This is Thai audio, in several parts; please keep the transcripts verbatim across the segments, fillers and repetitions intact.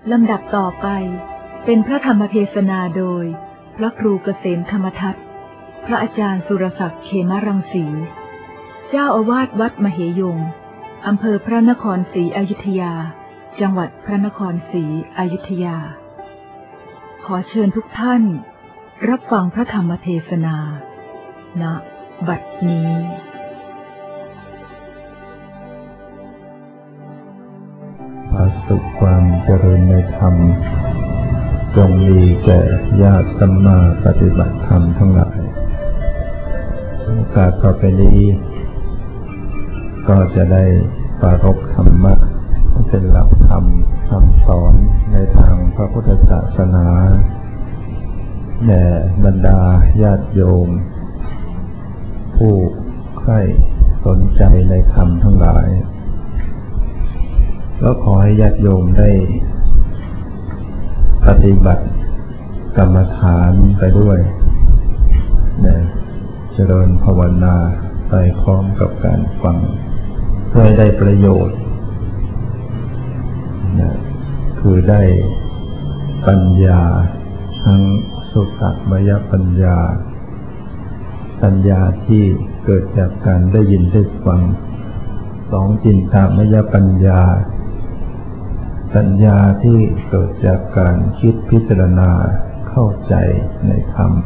ลำดับต่อไปเป็นพระธรรมเทศนาโดยพระครูเกษมธรรมทัตพระอาจารย์สุรศักดิ์เขมรังสีเจ้าอาวาสวัดมเหยงอำเภอพระนครศรีอยุธยาจังหวัดพระนครศรีอยุธยาขอเชิญทุกท่านรับฟังพระธรรมเทศนาณบัดนี้พระสุขความเจริญในธรรมจงมีแก่ญาติสัมมาปฏิบัติธรรมทั้งหลายโอกาสต่อไปนี้ก็จะได้ปรารภธรรมะเป็นหลักธรรมคำสอนในทางพระพุทธศาสนาแด่บรรดาญาติโยมผู้ใคร่สนใจในธรรมทั้งหลายก็ขอให้ญาติโยมได้ปฏิบัติกรรมฐานไปด้วยนะเจริญภาวนาไปพร้อมกับการฟังเพื่อให้ได้ประโยชน์นะคือได้ปัญญาทั้งสุตตมยปัญญาปัญญาที่เกิดจากการได้ยินได้ฟังสองจินตามยปัญญาปัญญาที่เกิดจากการคิดพิจารณาเข้าใจในธรรม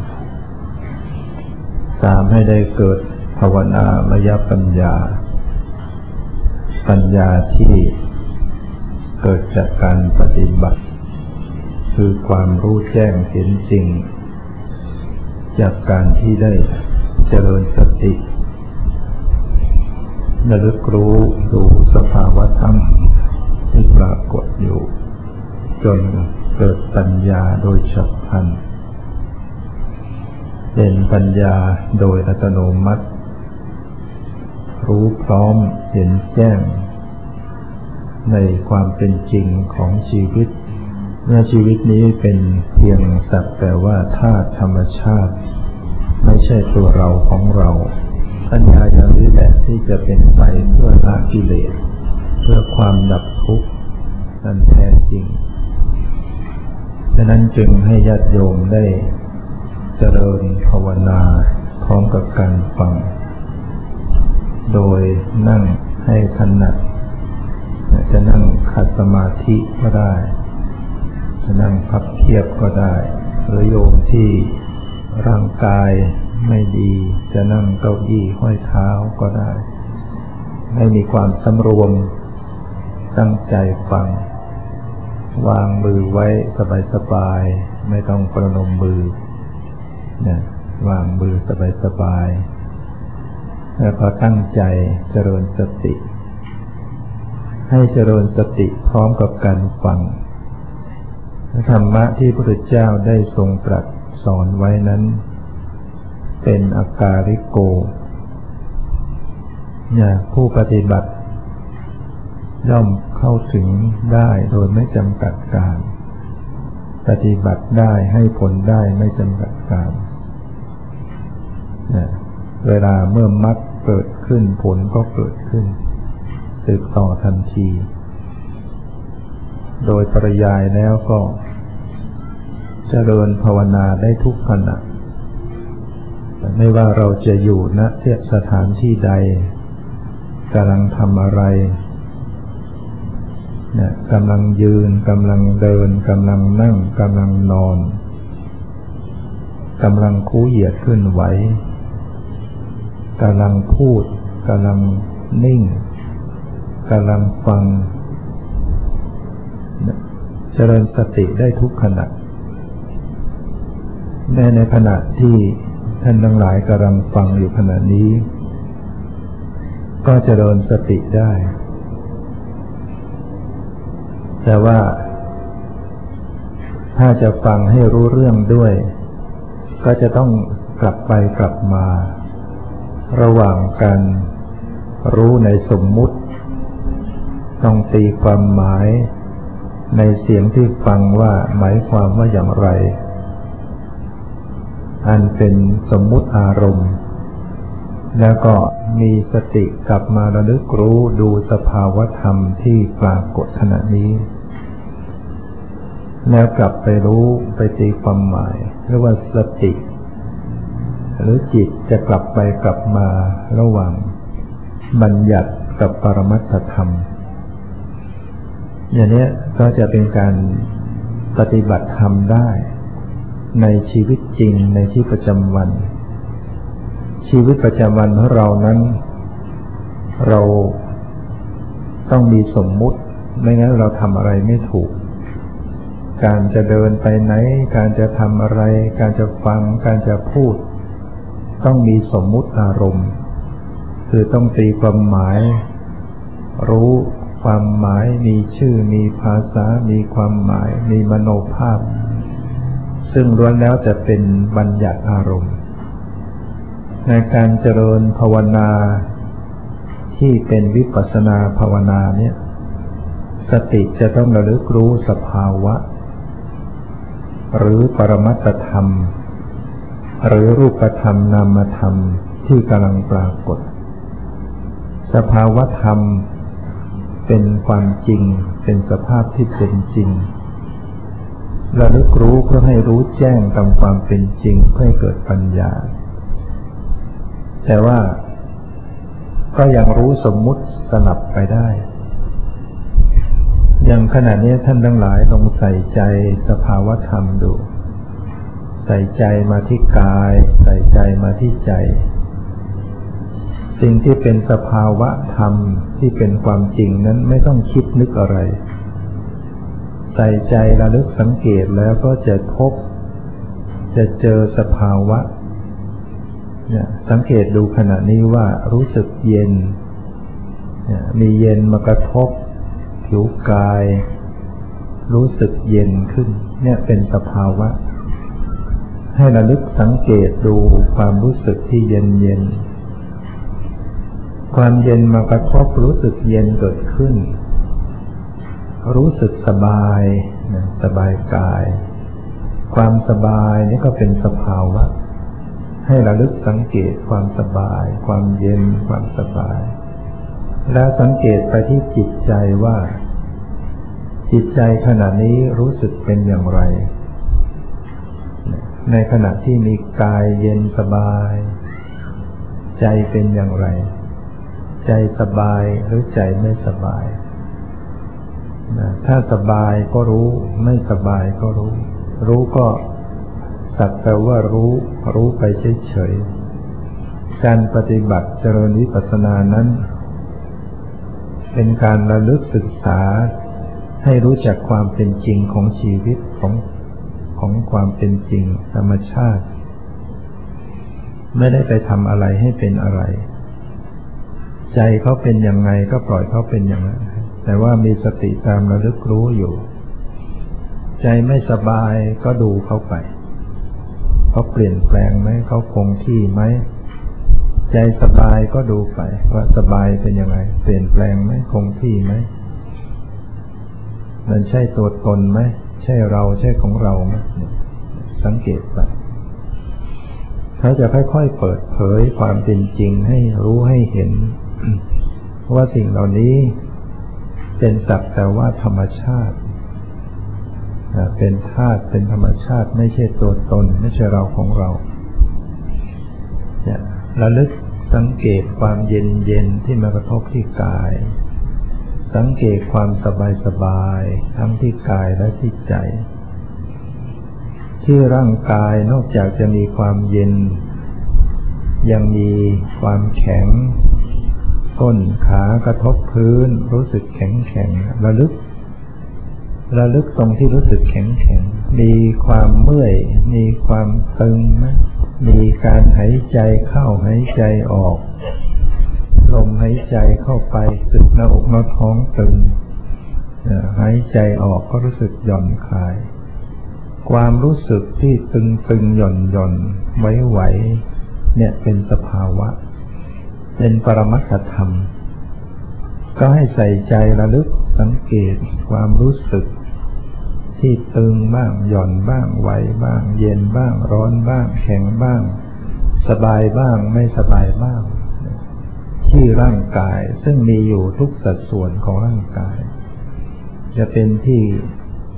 สามให้ได้เกิดภาวนามยปัญญาปัญญาที่เกิดจากการปฏิบัติคือความรู้แจ้งเห็นจริงจากการที่ได้เจริญสติระลึกรู้ดูสภาวะธรรมที่ปรากฏอยู่จนเกิดปัญญาโดยฉับพลันเป็นปัญญาโดยอัตโนมัติรู้พร้อมเห็นแจ้งในความเป็นจริงของชีวิตเมื่อชีวิตนี้เป็นเพียงสักแต่ว่าธาตุธรรมชาติไม่ใช่ตัวเราของเราปัญญาอย่างนี้แหละที่จะเป็นไปเพื่อละกิเลสเพื่อความดับทุกข์นั้นแท้จริงฉะนั้นจึงให้ญาติโยมได้เจริญภาวนาพร้อมกับการฟังโดยนั่งให้ถนัดจะนั่งขัดสมาธิก็ได้จะนั่งพับเพียบก็ได้หรือโยมที่ร่างกายไม่ดีจะนั่งเก้าอี้ห้อยเท้าก็ได้ให้มีความสำรวมตั้งใจฟังวางมือไว้สบายๆไม่ต้องประนมมือเนี่ยวางมือสบายๆแล้วก็ตั้งใจเจริญสติให้เจริญสติพร้อมกับการฟังธรรมะที่พระพุทธเจ้าได้ทรงตรัสสอนไว้นั้นเป็นอาการิโกเนี่ยผู้ปฏิบัติย่อมเข้าถึงได้โดยไม่จำกัดการปฏิบัติได้ให้ผลได้ไม่จำกัดการเนี่ยเวลาเมื่อมรรคเกิดขึ้นผลก็เกิดขึ้นสืบต่อทันทีโดยปริยายแล้วก็เจริญภาวนาได้ทุกขณะไม่ว่าเราจะอยู่ณที่สถานที่ใดกำลังทำอะไรเนี่ยกำลังยืนกำลังเดินกำลังนั่งกำลังนอนกำลังคู่เหยียดขึ้นไหวกำลังพูดกำลังนิ่งกำลังฟังเจริญสติได้ทุกขณะแม้ในขณะที่ท่านทั้งหลายกำลังฟังอยู่ขณะนี้ก็เจริญสติได้แต่ว่าถ้าจะฟังให้รู้เรื่องด้วยก็จะต้องกลับไปกลับมาระหว่างการรู้ในสมมุติต้องตีความหมายในเสียงที่ฟังว่าหมายความว่าอย่างไรอันเป็นสมมุติอารมณ์แล้วก็มีสติกลับมาระลึกรู้ดูสภาวธรรมที่ปรากฏขณะนี้แล้วกลับไปรู้ไปตีความหมายเรียกว่าสติหรือจิตจะกลับไปกลับมาระหว่างบัญญัติกับปรมัตถธรรมอย่างนี้ก็จะเป็นการปฏิบัติธรรมได้ในชีวิตจริงในชีวิตประจำวันชีวิตประจำวันของเรานั้นเราต้องมีสมมุติไม่งั้นเราทำอะไรไม่ถูกการจะเดินไปไหนการจะทำอะไรการจะฟังการจะพูดต้องมีสมมุติอารมณ์คือต้องตีความหมายรู้ความหมายมีชื่อมีภาษามีความหมายมีมโนภาพซึ่งล้วนแล้วจะเป็นบัญญัติอารมณ์ในการเจริญภาวนาที่เป็นวิปัสสนาภาวนาเนี่ยสติจะต้องระลึกรู้สภาวะหรือปรมัตถธรรมหรือรูปธรรมนามธรรมที่กำลังปรากฏสภาวะธรรมเป็นความจริงเป็นสภาพที่เป็นจริงระลึกรู้เพื่อให้รู้แจ้งตามความเป็นจริงเพื่อให้เกิดปัญญาแต่ว่าก็ยังรู้สมมุติสลับไปได้อย่างขณะนี้ท่านทั้งหลายลองใส่ใจสภาวะธรรมดูใส่ใจมาที่กายใส่ใจมาที่ใจสิ่งที่เป็นสภาวะธรรมที่เป็นความจริงนั้นไม่ต้องคิดนึกอะไรใส่ใจระลึกสังเกตแล้วก็จะพบจะเจอสภาวะเนี่ยสังเกตดูขณะนี้ว่ารู้สึกเย็นเนี่ยมีเย็นมากระทบผิวกายรู้สึกเย็นขึ้นเนี่ยเป็นสภาวะให้ระลึกสังเกตดูความรู้สึกที่เย็นเย็นความเย็นมากระทบรู้สึกเย็นเกิดขึ้นรู้สึกสบายนะสบายกายความสบายนี่ก็เป็นสภาวะให้ระลึกสังเกตความสบายความเย็นความสบายแล้วสังเกตไปที่จิตใจว่าจิตใจขณะนี้รู้สึกเป็นอย่างไรในขณะที่มีกายเย็นสบายใจเป็นอย่างไรใจสบายหรือใจไม่สบายถ้าสบายก็รู้ไม่สบายก็รู้รู้ก็สักแต่ว่ารู้รู้ไปเฉยๆการปฏิบัติเจริญวิปัสสนานั้นเป็นการระลึกศึกษาให้รู้จักความเป็นจริงของชีวิตของของความเป็นจริงธรรมชาติไม่ได้ไปทำอะไรให้เป็นอะไรใจเขาเป็นยังไงก็ปล่อยเขาเป็นอย่างนั้นแต่ว่ามีสติตามระลึกรู้อยู่ใจไม่สบายก็ดูเขาไปเขาเปลี่ยนแปลงไหมเขาคงที่ไหมใจสบายก็ดูไปว่าสบายเป็นยังไงเปลี่ยนแปลงไหมคงที่ไหมมันใช่ตัวตนไหมใช่เราใช่ของเราไหมสังเกตไปเขาจะค่อยๆเปิดเผยความเป็นจริงให้รู้ให้เห็นว่าสิ่งเหล่านี้เป็นสักแต่ว่าธรรมชาติเป็นธาตุเป็นธรรมชาติไม่ใช่ตัวตนไม่ใช่เราของเราเนี่ยระลึกสังเกตความเย็นเย็นที่มากระทบที่กายสังเกตความสบายสบายทั้งที่กายและที่ใจที่ร่างกายนอกจากจะมีความเย็นยังมีความแข็งก้นขากระทบพื้นรู้สึกแข็งแข็งระลึกระลึกตรงที่รู้สึกแข็งแข็งมีความเมื่อยมีความตึงไหมมีการหายใจเข้าหายใจออกลมหายใจเข้าไปสึกหน้าอกหน้าท้องตึงหายใจออกก็รู้สึกหย่อนคลายความรู้สึกที่ตึงตึงหย่อนหย่อนไหวไหวเนี่ยเป็นสภาวะเป็นปรมัตถธรรมก็ให้ใส่ใจระลึกสังเกตความรู้สึกที่ตึงบ้างหย่อนบ้างไหวบ้างเย็นบ้างร้อนบ้างแข็งบ้างสบายบ้างไม่สบายบ้างที่ร่างกายซึ่งมีอยู่ทุกสัดส่วนของร่างกายจะเป็นที่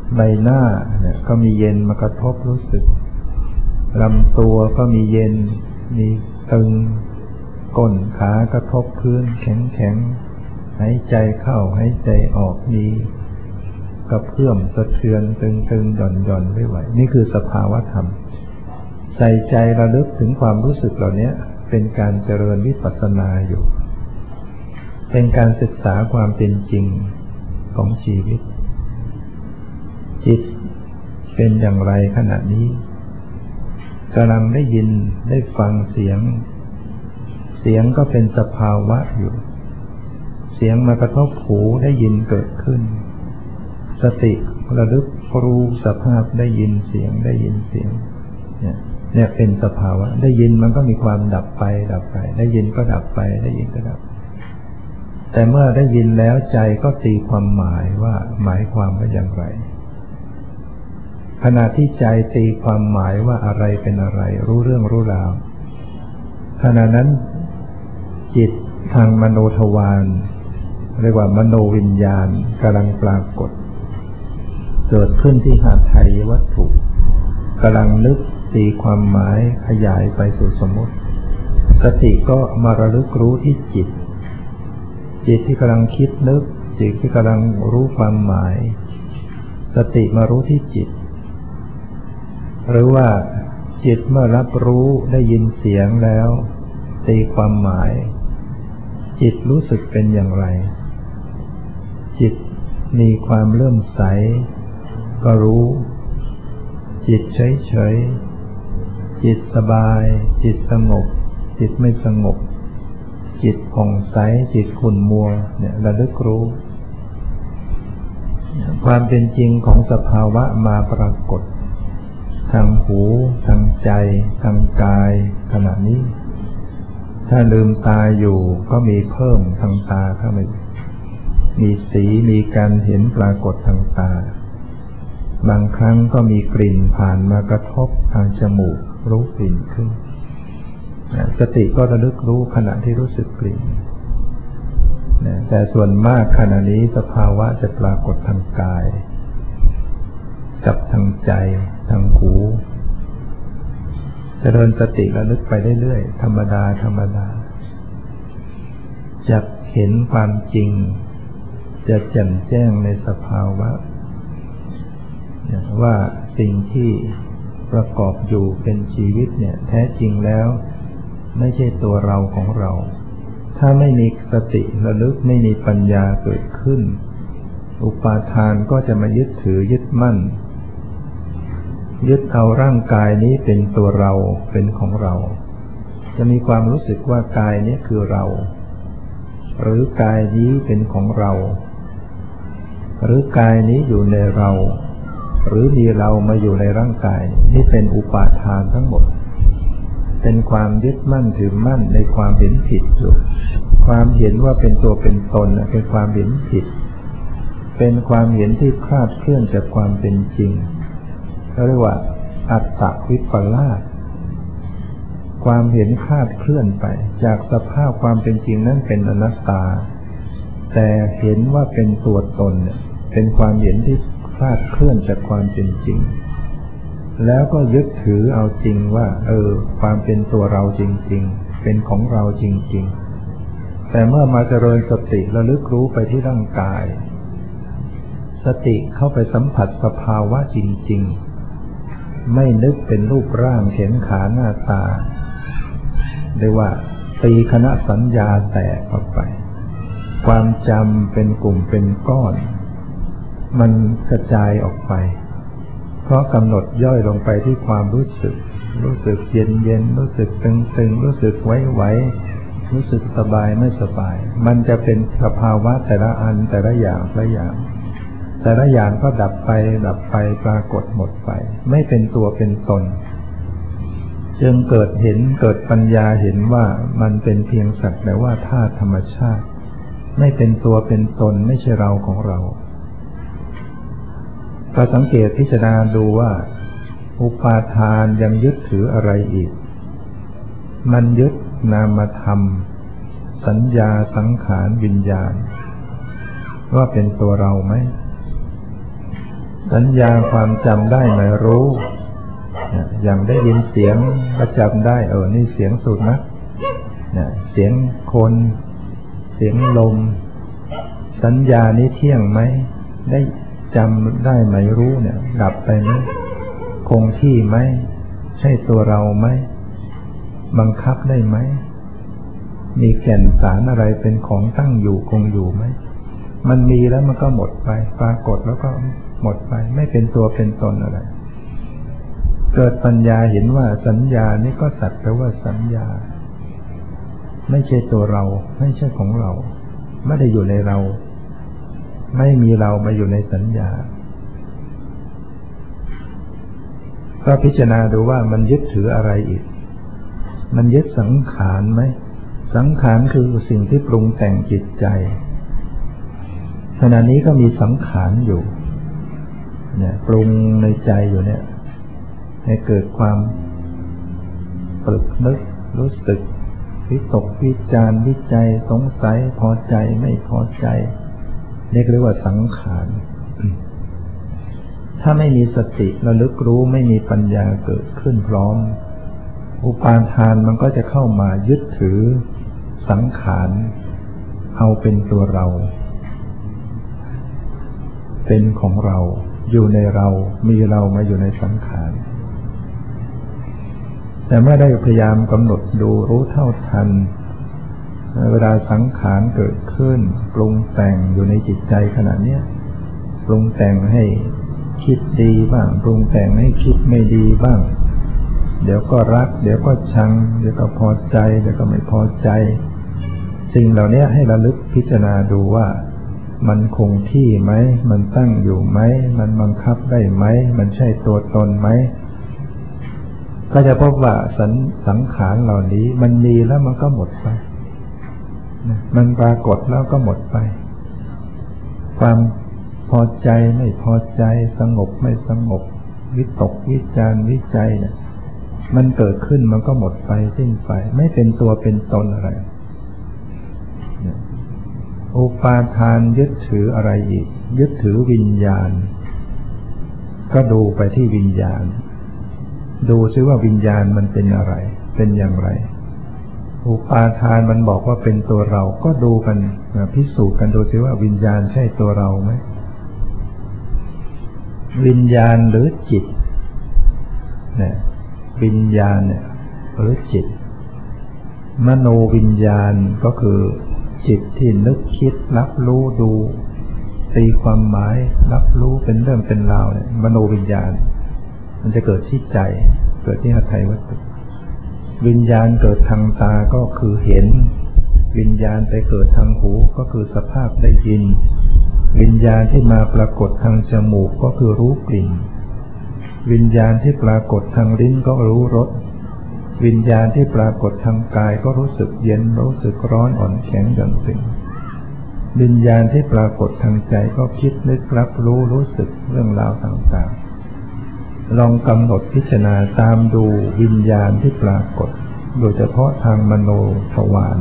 ใบหน้าเนี่ยก็มีเย็นมากระทบรู้สึกลำตัวก็มีเย็นมีตึงก้นขากระทบพื้นแข็งแข็งหายใจเข้าหายใจออกมีกระเพื่อมสะเทือนตึงตึงหย่อนหย่อนไม่ไหวนี่คือสภาวะธรรมใส่ใจระลึกถึงความรู้สึกเหล่านี้เป็นการเจริญวิปัสสนาอยู่เป็นการศึกษาความเป็นจริงของชีวิตจิตเป็นอย่างไรขณะนี้กำลังได้ยินได้ฟังเสียงเสียงก็เป็นสภาวะอยู่เสียงมากระทบหูได้ยินเกิดขึ้นสติระลึกรู้สภาพได้ยินเสียงได้ยินเสียงเนี่ยเนี่ยเป็นสภาวะได้ยินมันก็มีความดับไปดับไปได้ยินก็ดับไปได้ยินก็ดับแต่เมื่อได้ยินแล้วใจก็ตีความหมายว่าหมายความว่าอย่างไรขณะที่ใจตีความหมายว่าอะไรเป็นอะไรรู้เรื่องรู้ราวขณะนั้นจิตทางมโนทวารเรียกว่ามโนวิญญาณกำลังปรากฏเกิดขึ้นที่หาไทยวัตถุกำลังนึกตีความหมายขยายไปสู่สมมติสติก็มาระลึกรู้ที่จิตจิตที่กำลังคิดนึกจิตที่กำลังรู้ความหมายสติมารู้ที่จิตหรือว่าจิตเมื่อรับรู้ได้ยินเสียงแล้วตีความหมายจิตรู้สึกเป็นอย่างไรจิตมีความเลื่อมใสก็รู้จิตเฉยๆจิตสบายจิตสงบจิตไม่สงบจิตผ่องใสจิตขุ่นมัวเนี่ยระลึกรู้ความเป็นจริงของสภาวะมาปรากฏทางหูทางใจทางกายขณะนี้ถ้าลืมตาอยู่ก็มีเพิ่มทางตาเข้ามามีสีมีการเห็นปรากฏทางตาบางครั้งก็มีกลิ่นผ่านมากระทบทางจมูกรู้กลิ่นขึ้นสติก็ระลึกรู้ขณะที่รู้สึกกลิ่นแต่ส่วนมากขณะนี้สภาวะจะปรากฏทางกายกับทางใจทางหูเจริญสติระลึกไปเรื่อยๆธรรมดาธรรมดาจะเห็นความจริงจะแจ่มแจ้งในสภาวะว่าสิ่งที่ประกอบอยู่เป็นชีวิตเนี่ยแท้จริงแล้วไม่ใช่ตัวเราของเราถ้าไม่มีสติระลึกไม่มีปัญญาเกิดขึ้นอุปาทานก็จะมายึดถือยึดมั่นยึดเอาร่างกายนี้เป็นตัวเราเป็นของเราจะมีความรู้สึกว่ากายนี้คือเราหรือกายนี้เป็นของเราหรือกายนี้อยู่ในเราหรือมีเรามาอยู่ในร่างกายนี่เป็นอุปาทานทั้งหมดเป็นความยึดมั่นถือมั่นในความเห็นผิดอยู่ความเห็นว่าเป็นตัวเป็นตนเป็นความเห็นผิดเป็นความเห็นที่คลาดเคลื่อนจากความเป็นจริงเรียกว่าอัตตวิปลาสความเห็นคลาดเคลื่อนไปจากสภาพความเป็นจริงนั้นเป็นอนัตตาแต่เห็นว่าเป็นตัวตนเป็นความเห็นที่คลาดเคลื่อนจากความเป็นจริงแล้วก็ยึดถือเอาจริงว่าเออความเป็นตัวเราจริงๆเป็นของเราจริงๆแต่เมื่อมาเจริญสติระลึกรู้ไปที่ร่างกายสติเข้าไปสัมผัสสภาวะจริงๆไม่นึกเป็นรูปร่างแขนขาหน้าตาเรียกว่าตีคณะสัญญาแตกออกไปความจำเป็นกลุ่มเป็นก้อนมันกระจายออกไปเพราะกำหนดย่อยลงไปที่ความรู้สึกรู้สึกเย็นเย็นรู้สึกตึงตึงรู้สึกไว้ไว้รู้สึกสบายไม่สบายมันจะเป็นสภาวะแต่ละอันแต่ละอย่างแต่ละอย่างแต่ละอย่างก็ดับไปดับไปปรากฏหมดไปไม่เป็นตัวเป็นตนจึงเกิดเห็นเกิดปัญญาเห็นว่ามันเป็นเพียงสักแต่ว่าธาตุธรรมชาติไม่เป็นตัวเป็นตนไม่ใช่เราของเราก็สังเกตพิจารณาดูว่าอุปาทานยังยึดถืออะไรอีกมันยึดนามธรรมสัญญาสังขารวิญญาณว่าเป็นตัวเราไหมสัญญาความจำได้หมายรู้อย่างได้ยินเสียงก็จำได้เออนี่เสียงสุนัขเนี่ยเสียงคนเสียงลมสัญญานี้เที่ยงไหมได้จำได้ไหมรู้เนี่ยดับไปไหมคงที่ไหมใช่ตัวเราไหมบังคับได้ไหมมีแก่นสารอะไรเป็นของตั้งอยู่คงอยู่ไหมมันมีแล้วมันก็หมดไปปรากฏแล้วก็หมดไปไม่เป็นตัวเป็นตนอะไรเกิดปัญญาเห็นว่าสัญญานี่ก็สักแต่ว่าสัญญาไม่ใช่ตัวเราไม่ใช่ของเราไม่ได้อยู่ในเราไม่มีเรามาอยู่ในสัญญาก็พิจารณาดูว่ามันยึดถืออะไรอีกมันยึดสังขารไหมสังขารคือสิ่งที่ปรุงแต่งจิตใจขณะนี้ก็มีสังขารอยู่เนี่ยปรุงในใจอยู่เนี่ยให้เกิดความปรึกนึกรู้สึกวิตกวิจารวิจัยสงสัยพอใจไม่พอใจเรียกเรียกว่าสังขารถ้าไม่มีสติระลึกรู้ไม่มีปัญญาเกิดขึ้นพร้อมอุปาทานมันก็จะเข้ามายึดถือสังขารเอาเป็นตัวเราเป็นของเราอยู่ในเรามีเรามาอยู่ในสังขารแต่เมื่อได้พยายามกำหนดดูรู้เท่าทันเวลาสังขารเกิดขึ้นปรุงแต่งอยู่ในจิตใจขณะนี้ปรุงแต่งให้คิดดีบ้างปรุงแต่งให้คิดไม่ดีบ้างเดี๋ยวก็รักเดี๋ยวก็ชังเดี๋ยวก็พอใจเดี๋ยวก็ไม่พอใจสิ่งเหล่านี้ให้ระลึกพิจารณาดูว่ามันคงที่ไหมมันตั้งอยู่ไหมมันบังคับได้ไหมมันใช่ตัวตนไหมก็จะพบว่าสังสังขารเหล่านี้มันมีแล้วมันก็หมดไปมันปรากฏแล้วก็หมดไปความพอใจไม่พอใจสงบไม่สงบวิตกวิจารวิจัยเนี่ยมันเกิดขึ้นมันก็หมดไปสิ้นไปไม่เป็นตัวเป็นตนอะไรอุปาทานยึดถืออะไรอีกยึดถือวิญญาณก็ดูไปที่วิญญาณดูซิว่าวิญญาณมันเป็นอะไรเป็นอย่างไรอุปาทานมันบอกว่าเป็นตัวเราก็ดูกันพิสูจน์กันดูซิว่าวิญญาณใช่ตัวเราไหมวิญญาณหรือจิตเนี่ยวิญญาณเนี่ยหรือจิตมโนวิญญาณก็คือจิตที่นึกคิดรับรู้ดูตีความหมายรับรู้เป็นเรื่องเป็นราวเนี่ยมโนวิญญาณมันจะเกิดที่ใจเกิดที่หทัยวัตถุวิญญาณเกิดทางตาก็คือเห็นวิญญาณไปเกิดทางหูก็คือสภาพได้ยินวิญญาณที่มาปรากฏทางจมูกก็คือรู้กลิ่นวิญญาณที่ปรากฏทางลิ้นก็รู้รสวิญญาณที่ปรากฏทางกายก็รู้สึกเย็นรู้สึกร้อนอ่อนแข็งหย่อนตึงวิญญาณที่ปรากฏทางใจก็คิดนึกรับรู้รู้สึกเรื่องราวต่างๆลองกำหนดพิจารณาตามดูวิญญาณที่ปรากฏโดยเฉพาะทางมโนทวาร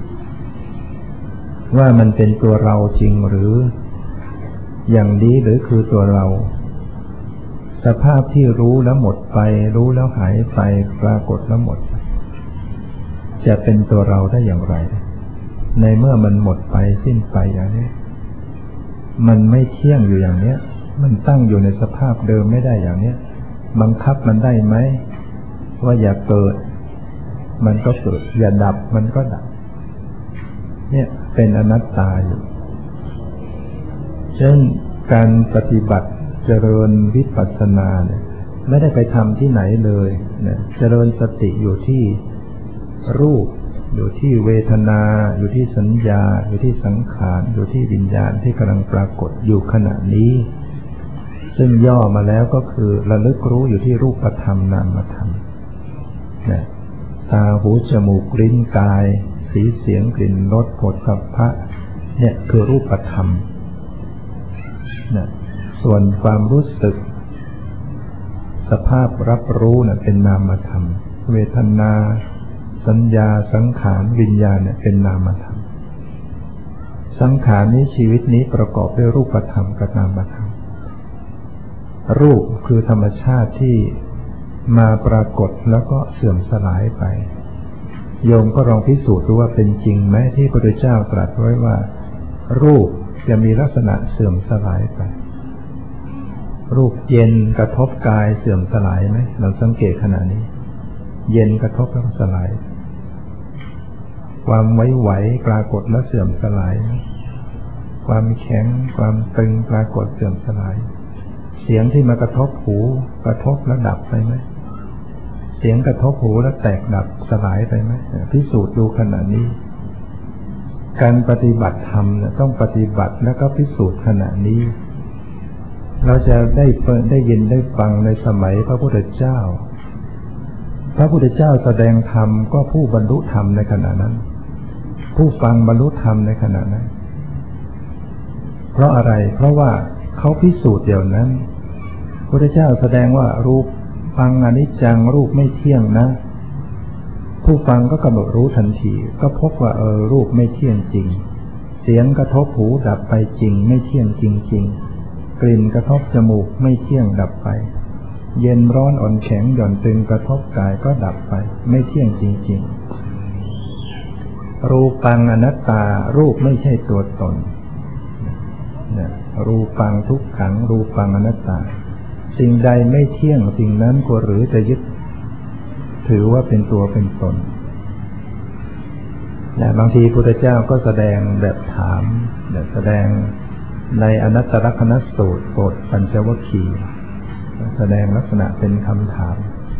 ว่ามันเป็นตัวเราจริงหรืออย่างนี้หรือคือตัวเราสภาพที่รู้แล้วหมดไปรู้แล้วหายไปปรากฏแล้วหมดจะเป็นตัวเราได้อย่างไรในเมื่อมันหมดไปสิ้นไปอย่างนี้มันไม่เที่ยงอยู่อย่างนี้มันตั้งอยู่ในสภาพเดิมไม่ได้อย่างนี้บังคับมันได้ไหมว่าอย่าเกิดมันก็เกิดอย่าดับมันก็ดับเนี่ยเป็นอนัตตาอยู่เช่นการปฏิบัติเจริญวิปัสสนาเนี่ยไม่ได้ไปทำที่ไหนเลยเนี่ยเจริญสติอยู่ที่รูปอยู่ที่เวทนาอยู่ที่สัญญาอยู่ที่สังขารอยู่ที่วิญญาณที่กำลังปรากฏอยู่ขณะนี้ซึ่งย่อมาแล้วก็คือระลึกรู้อยู่ที่รูปธรรมนามธรรมเนี่ยตาหูจมูกลิ้นกายสีเสียงกลิ่นรสโผฏฐัพพะเนี่ยคือรูปธรรมเนี่ยส่วนความรู้สึกสภาพรับรู้เนี่ยเป็นนามธรรมเวทนาสัญญาสังขารวิญญาณเนี่ยเป็นนามธรรมสังขารนี้ชีวิตนี้ประกอบด้วยรูปธรรมกับนามธรรมรูปคือธรรมชาติที่มาปรากฏแล้วก็เสื่อมสลายไปโยมก็ลองพิสูจน์ดูว่าเป็นจริงไหมที่พระพุทธเจ้าตรัสไว้ว่ารูปจะมีลักษณะเสื่อมสลายไปรูปเย็นกระทบกายเสื่อมสลายไหมเราสังเกตขณะนี้เย็นกระทบแล้วสลายความไหวๆปรากฏแล้วเสื่อมสลายความแข็งความตึงปรากฏเสื่อมสลายเสียงที่มากระทบหูกระทบแล้วดับไปไหมเสียงกระทบหูแล้วแตกดับสลายไปไหมพิสูจน์ดูขณะนี้การปฏิบัติธรรมเนี่ยต้องปฏิบัติแล้วก็พิสูจน์ขณะนี้เราจะได้ได้ยินได้ฟังในสมัยพระพุทธเจ้าพระพุทธเจ้าแสดงธรรมก็ผู้บรรลุธรรมในขณะนั้นผู้ฟังบรรลุธรรมในขณะนั้นเพราะอะไรเพราะว่าเขาพิสูจน์เดี๋ยวนั้นพระพุทธเจ้าแสดงว่ารูปฟังอนิจจังรูปไม่เที่ยงนะผู้ฟังก็กำหนดรู้ทันทีก็พบว่าเออรูปไม่เที่ยงจริงเสียงกระทบหูดับไปจริงไม่เที่ยงจริงๆกลิ่นกระทบจมูกไม่เที่ยงดับไปเย็นร้อนอ่อนแข็งหย่อนตึงกระทบกายก็ดับไปไม่เที่ยงจริงๆรูปังอนัตตารูปไม่ใช่ตัวตนรูปังทุกขังรูปังอนัตตาสิ่งใดไม่เที่ยงสิ่งนั้นก็หรือจะยึดถือว่าเป็นตัวเป็นตนแต่บางทีพระพุทธเจ้าก็แสดงแบบถามแบบแสดงในอนัตตลักษณสูตรโปรดปัญจวัคคีย์แสดงลักษณะเป็นคำถาม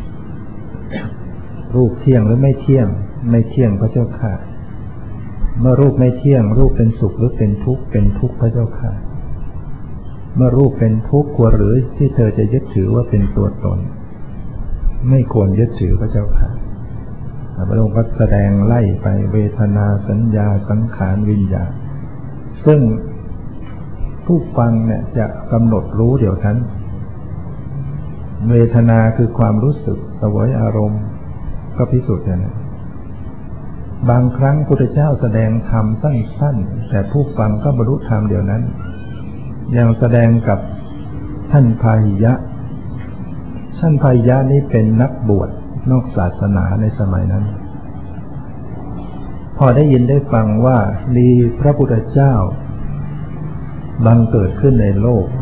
รูปเที่ยงหรือไม่เที่ยงไม่เที่ยงพระเจ้าค่ะเมื่อรูปไม่เที่ยงรูปเป็นสุขหรือเป็นทุกข์เป็นทุกข์พระเจ้าค่ะเมื่อรูปเป็นทุกข์ควรหรือที่เธอจะยึดถือว่าเป็นตัวตนไม่ควรยึดถือพระเจ้าค่ะพระองค์ก็แสดงไล่ไปเวทนาสัญญาสังขารวิญญาณซึ่งผู้ฟังเนี่ยจะกำหนดรู้เดี๋ยวนั้นเวทนาคือความรู้สึกเสวยอารมณ์ก็พิสูจน์อย่างนั้นบางครั้งพุทธเจ้าแสดงธรรมสั้นๆแต่ผู้ฟังก็บรรลุธรรมเดี๋ยวนั้นอย่างแสดงกับท่านพาหิยะท่านพาหิยะนี้เป็นนักบวชนอกศาสนาในสมัยนั้นพอได้ยินได้ฟังว่ามีพระพุทธเจ้าบังเกิดขึ้นในโลก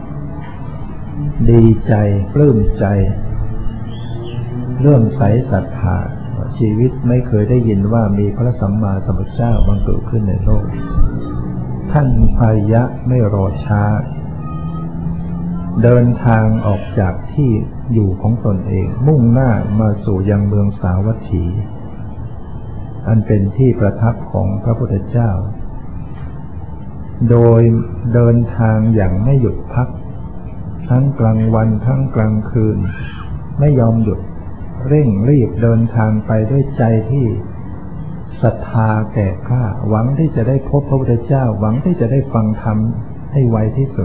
ดีใจปลื้มใจเลื่อมใสศรัทธาชีวิตไม่เคยได้ยินว่ามีพระสัมมาสัมพุทธเจ้าบังเกิดขึ้นในโลกท่านพาหิยะไม่รอช้าเดินทางออกจากที่อยู่ของตนเองมุ่งหน้ามาสู่ยังเมืองสาวัตถีอันเป็นที่ประทับของพระพุทธเจ้าโดยเดินทางอย่างไม่หยุดพักทั้งกลางวันทั้งกลางคืนไม่ยอมหยุดเร่งรีบเดินทางไปด้วยใจที่ศรัทธาแก่กล้าหวังที่จะได้พบพระพุทธเจ้าหวังที่จะได้ฟังธรรมให้ไวที่สุด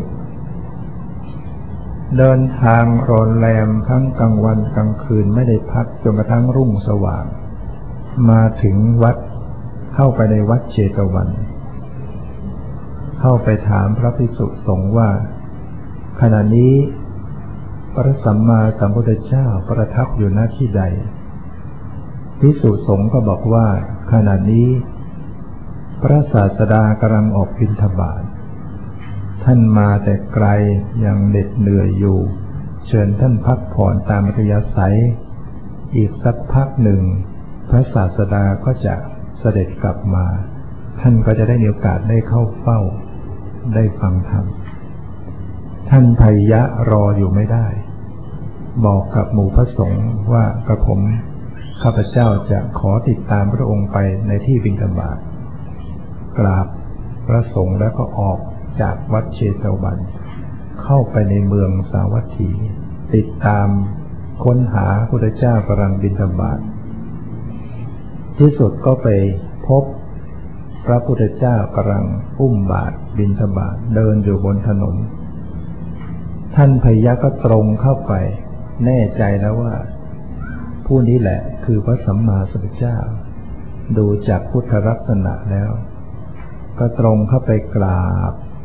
เดินทางรอนแรมทั้งกลางวันกลางคืนไม่ได้พักจนกระทั่งรุ่งสว่างมาถึงวัดเข้าไปในวัดเชตวันเข้าไปถามพระภิกษุสงฆ์ว่าขณะนี้พระสัมมาสัมพุทธเจ้าประทับอยู่ณที่ใดภิกษุสงฆ์ก็บอกว่าขณะนี้พระศาสดากำลังออกบิณฑบาตท่านมาแต่ไกลยังเหน็ดเหนื่อยอยู่เชิญท่านพักผ่อนตามอัธยาศัยอีกสักพักหนึ่งพระศาสดาก็จะเสด็จกลับมาท่านก็จะได้มีโอกาสได้เข้าเฝ้าได้ฟังธรรมท่านพาหิยะรออยู่ไม่ได้บอกกับหมู่พระสงฆ์ว่ากระผมข้าพเจ้าจะขอติดตามพระองค์ไปในที่บิณฑบาตกราบพระสงฆ์แล้วก็ออกจากวัดเชตวันเข้าไปในเมืองสาวัตถีติดตามค้นหาพระพุทธเจ้ากำลังบิณฑบาตที่สุดก็ไปพบพระพุทธเจ้ากำลังอุ้มบาตรบิณฑบาตเดินอยู่บนถนนท่านพาหิยะก็ตรงเข้าไปแน่ใจแล้วว่าผู้นี้แหละคือพระสัมมาสัมพุทธเจ้าดูจากพุทธลักษณะแล้วก็ตรงเข้าไปกราบ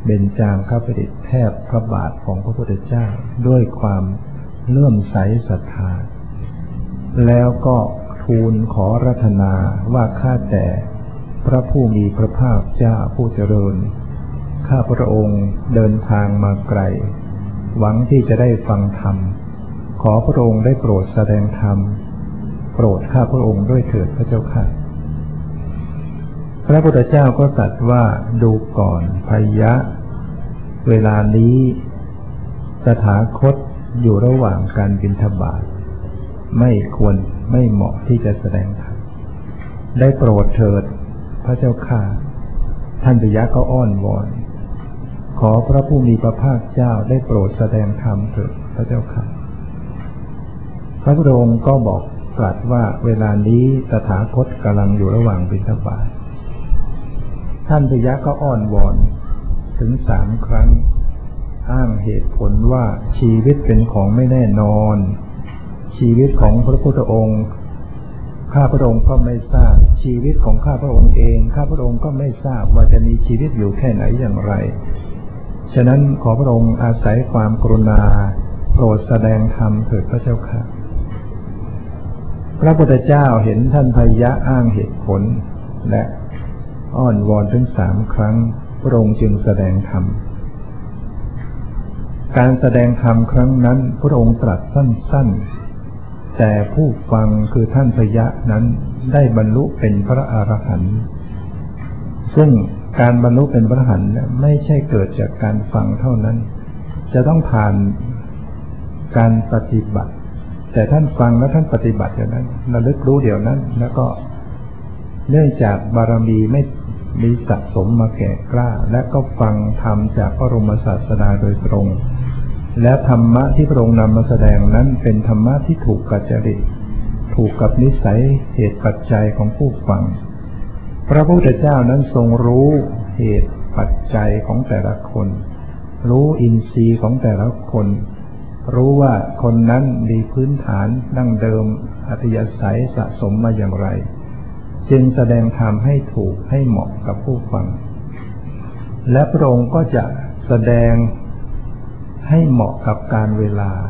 เบญจางคประดิษฐ์แทบพระบาทของพระพุทธเจ้าด้วยความเลื่อมใสศรัทธาแล้วก็ทูลขอรัตนาว่าข้าแต่พระผู้มีพระภาคเจ้าผู้เจริญข้าพระองค์เดินทางมาไกลหวังที่จะได้ฟังธรรมขอพระองค์ได้โปรดแสดงธรรมโปรดข้าพระองค์ด้วยเถิดพระเจ้าค่ะพระพุทธเจ้าก็ตรัสว่าดูก่อนพยะเวลานี้ตถาคตอยู่ระหว่างการบิณฑบาตไม่ควรไม่เหมาะที่จะแสดงธรรมได้โปรดเถิดพระเจ้าค่ะท่านพยะก็อ้อนวอนขอพระผู้มีพระภาคเจ้าได้โปรดแสดงธรรมเถิดพระเจ้าค่ะพระพุทธองค์ก็บอกตรัสว่าเวลานี้ตถาคตกำลังอยู่ระหว่างบิณฑบาตท่านพยะก็อ้อนวอนถึงสามครั้งอ้างเหตุผลว่าชีวิตเป็นของไม่แน่นอนชีวิตของพระพุทธองค์ข้าพระองค์ก็ไม่ทราบชีวิตของข้าพระองค์เองข้าพระองค์ก็ไม่ทราบว่าจะมีชีวิตอยู่แค่ไหนอย่างไรฉะนั้นขอพระองค์อาศัยความกรุณาโปรดแสดงธรรมเถิดพระเจ้าค่ะพระพุทธเจ้าเห็นท่านพยะอ้างเหตุผลและอ้อนวอนถึงสามครั้งพระองค์จึงแสดงธรรมการแสดงธรรมครั้งนั้นพระองค์ตรัสสั้นๆแต่ผู้ฟังคือท่านพยะนั้นได้บรรลุเป็นพระอรหันต์ซึ่งการบรรลุเป็นพระอรหันต์ไม่ใช่เกิดจากการฟังเท่านั้นจะต้องผ่านการปฏิบัติแต่ท่านฟังแล้วท่านปฏิบัติอย่างนั้นระลึกรู้เดี๋ยวนั้นแล้วก็เนื่องจากบารมีไม่มีสะสมมาแก่กล้าและก็ฟังธรรมจากพระบรมศาสดาโดยตรงและธรรมะที่พระองค์นำมาแสดงนั้นเป็นธรรมะที่ถูกกับจริตถูกกับนิสัยเหตุปัจจัยของผู้ฟังพระพุทธเจ้านั้นทรงรู้เหตุปัจจัยของแต่ละคนรู้อินทรีย์ของแต่ละคนรู้ว่าคนนั้นมีพื้นฐานดั้งเดิมอัธยาศัยสะสมมาอย่างไรจึงแสดงธรรมให้ถูกให้เหมาะกับผู้ฟังและพระองค์ก็จะแสดงให้เหมาะกับการเวลา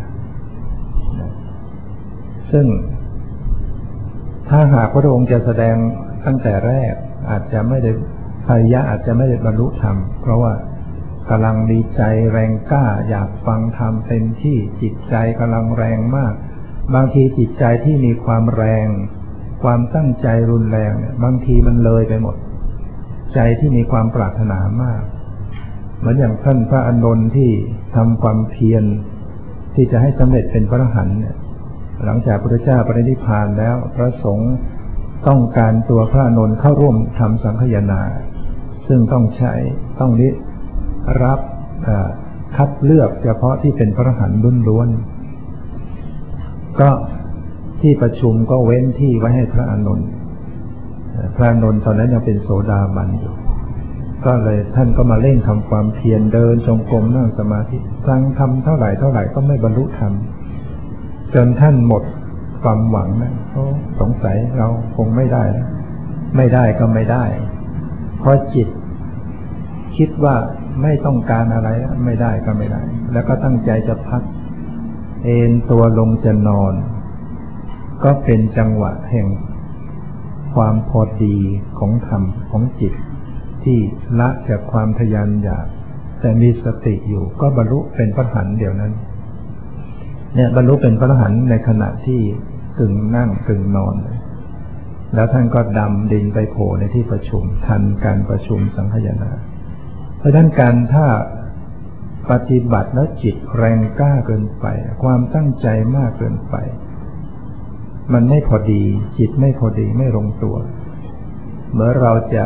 ซึ่งถ้าหากพระองค์จะแสดงตั้งแต่แรกอาจจะไม่ได้พยะอาจจะไม่ได้บรรลุธรรมเพราะว่ากำลังมีใจแรงกล้าอยากฟังธรรมเต็มที่จิตใจกำลังแรงมากบางทีจิตใจที่มีความแรงความตั้งใจรุนแรงเนี่ยบางทีมันเลยไปหมดใจที่มีความปรารถนามากเหมือนอย่างท่านพระอานนท์ที่ทำความเพียรที่จะให้สำเร็จเป็นพระอรหันต์เนี่ยหลังจากพระพุทธเจ้าปรินิพพานแล้วพระสงฆ์ต้องการตัวพระอานนท์เข้าร่วมทำสังฆยนาซึ่งต้องใช้ต้องนี้รับคัดเลือกเฉพาะที่เป็นพระอรหันต์ล้วนๆก็ที่ประชุมก็เว้นที่ไว้ให้พระอานนท์พระอานนท์ตอนนั้นยังเป็นโสดาบันอยู่ก็เลยท่านก็มาเร่งทำความเพียรเดินจงกรมนั่งสมาธิฟังทำเท่าไหร่เท่าไหร่ก็ไม่บรรลุธรรมจนท่านหมดความหวังนะโอ้สงสัยเราคงไม่ได้แล้วไม่ได้ก็ไม่ได้เพราะจิตคิดว่าไม่ต้องการอะไรไม่ได้ก็ไม่ได้แล้วก็ตั้งใจจะพักเอนตัวลงจะนอนก็เป็นจังหวะแห่งความพอดีของธรรมของจิตที่ละจากความทยานอยากแต่มีสติอยู่ก็บรรลุเป็นพระอรหันต์เดี๋ยวนั้นเนี่ยบรรลุเป็นพระอรหันต์ในขณะที่กึ่งนั่งกึ่งนอนแล้วท่านก็ดำดินไปโผล่ในที่ประชุมทันการประชุมสังฆยนาเพราะฉะนั้นการถ้าปฏิบัติแล้วจิตแรงกล้าเกินไปความตั้งใจมากเกินไปมันไม่พอดีจิตไม่พอดีไม่ลงตัวเมื่อเราจะ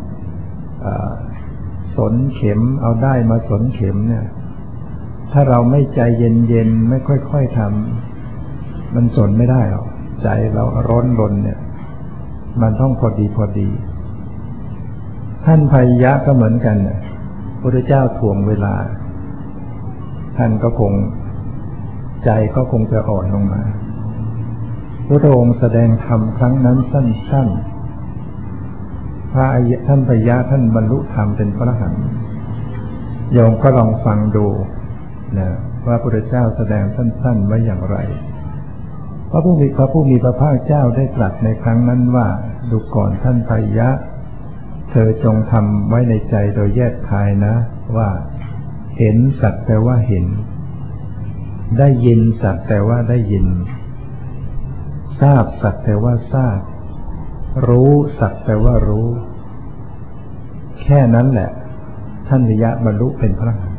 สนเข็มเอาได้มาสนเข็มเนี่ยถ้าเราไม่ใจเย็นๆไม่ค่อยๆทำมันสนไม่ได้หรอกใจเราร้อนรนเนี่ยมันต้องพอดีพอดีท่านพยะก็เหมือนกันนะพระพุทธเจ้าถ่วงเวลาท่านก็คงใจก็คงจะอ่อนลงมาพระองค์แสดงธรรมครั้งนั้นสั้นๆพระท่านพยะท่านบรรลุธรรมเป็นพระอรหันต์โยมก็ลองฟังดูนะว่าพระพุทธเจ้าแสดงสั้นๆไว้อย่างไรพระผู้มีพระผู้มีพระภาคเจ้าได้ตรัสในครั้งนั้นว่าดูก่อนท่านพายะเธอจงทำไว้ในใจโดยแยกคายนะว่าเห็นสักแต่ว่าเห็นได้ยินสักแต่ว่าได้ยินทราบสักแต่ว่าทราบรู้สักแต่ว่ารู้แค่นั้นแหละท่านพายะบรรลุเป็นพระอรหันต์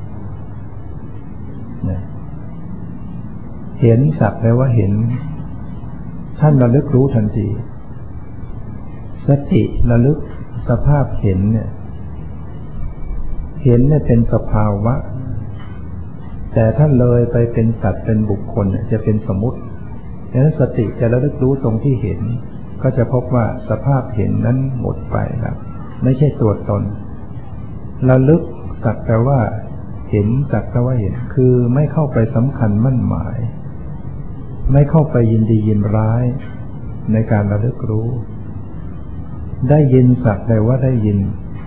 เห็นสักแต่ว่าเห็นท่านระลึกรู้ทันทีสติระลึกสภาพเห็นเนี่ยเห็นเนี่ยเป็นสภาวะแต่ถ้าเลยไปเป็นสัตว์เป็นบุคคลเนี่ยจะเป็นสมมุติดังนั้นสติจะระลึกรู้ตรงที่เห็นก็จะพบว่าสภาพเห็นนั้นหมดไปแล้วไม่ใช่ตัวตนระลึกสักแต่ว่าเห็นสักแต่ว่าเห็นคือไม่เข้าไปสำคัญมั่นหมายไม่เข้าไปยินดียินร้ายในการระลึกรู้ได้ยินสักแต่ว่าได้ยิน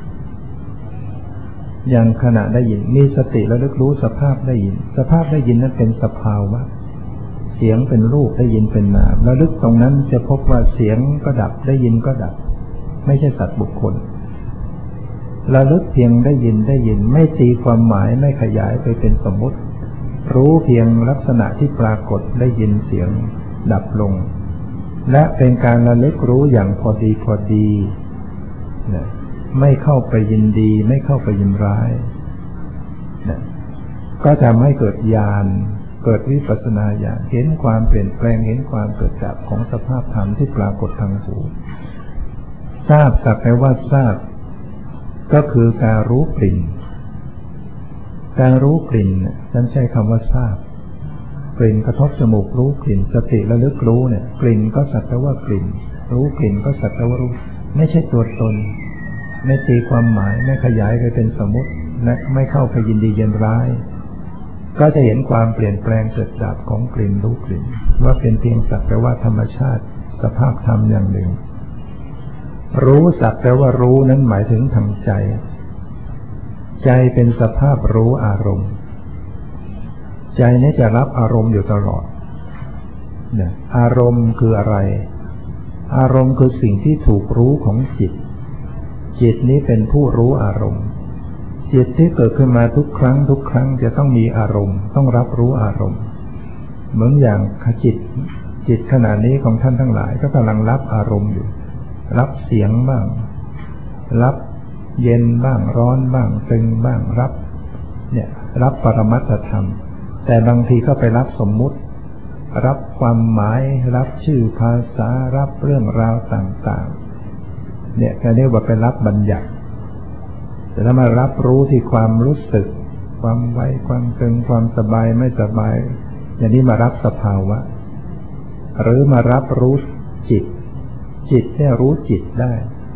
อย่างขณะได้ยินมีสติระลึกรู้สภาพได้ยินสภาพได้ยินนั้นเป็นสภาวะเสียงเป็นรูปได้ยินเป็นนามระลึกตรงนั้นจะพบว่าเสียงก็ดับได้ยินก็ดับไม่ใช่สัตว์บุคคลระลึกเพียงได้ยินได้ยินไม่ตีความหมายไม่ขยายไปเป็นสมมุติรู้เพียงลักษณะที่ปรากฏได้ยินเสียงดับลงและเป็นการระลึกรู้อย่างพอดีพอดีนะไม่เข้าไปยินดีไม่เข้าไปยินร้ายนะก็ทำให้เกิดญาณเกิดวิปัสสนาญาณเห็นความเปลี่ยนแปลงเห็นความเกิดดับของสภาพธรรมที่ปรากฏทางหูทราบสักแต่ว่าทราบก็คือการรู้กลิ่นการรู้กลิ่นฉันใช้คำว่าทราบกลิ่นกระทบจมูกรู้กลิ่นสติระลึกรู้เนี่ยกลิ่นก็สักแต่ว่ากลิ่นรู้กลิ่นก็สักแต่ว่ารู้ไม่ใช่ตัวตนไม่ตีความหมายไม่ขยายไปเป็นสมมุติและไม่เข้าไปยินดียินร้ายก็จะเห็นความเปลี่ยนแปลงเกิดดับของกลิ่นรู้กลิ่นว่าเป็นเพียงสักแต่ว่าธรรมชาติสภาพธรรมอย่างหนึ่งรู้สักแต่ว่ารู้นั้นหมายถึงทางใจใจเป็นสภาพรู้อารมณ์ใจนี้จะรับอารมณ์อยู่ตลอดเนี่ยอารมณ์คืออะไรอารมณ์คือสิ่งที่ถูกรู้ของจิตจิตนี้เป็นผู้รู้อารมณ์จิตที่เกิดขึ้นมาทุกครั้งทุกครั้งจะต้องมีอารมณ์ต้องรับรู้อารมณ์เหมือนอย่างจิตจิตขณะนี้ของท่านทั้งหลายก็กำลังรับอารมณ์อยู่รับเสียงบ้างรับเย็นบ้างร้อนบ้างตึงบ้างรับเนี่ยรับปรมัตถธรรมแต่บางทีก็ไปรับสมมุติรับความหมายรับชื่อภาษารับเรื่องราวต่างๆเนี่ยก็เรียกว่าไปรับบัญญัติแต่ถ้ามารับรู้ที่ความรู้สึกความไวความตึงความสบายไม่สบายอย่างนี้มารับสภาวะหรือมารับรู้จิตจิตเนี่ยรู้จิตได้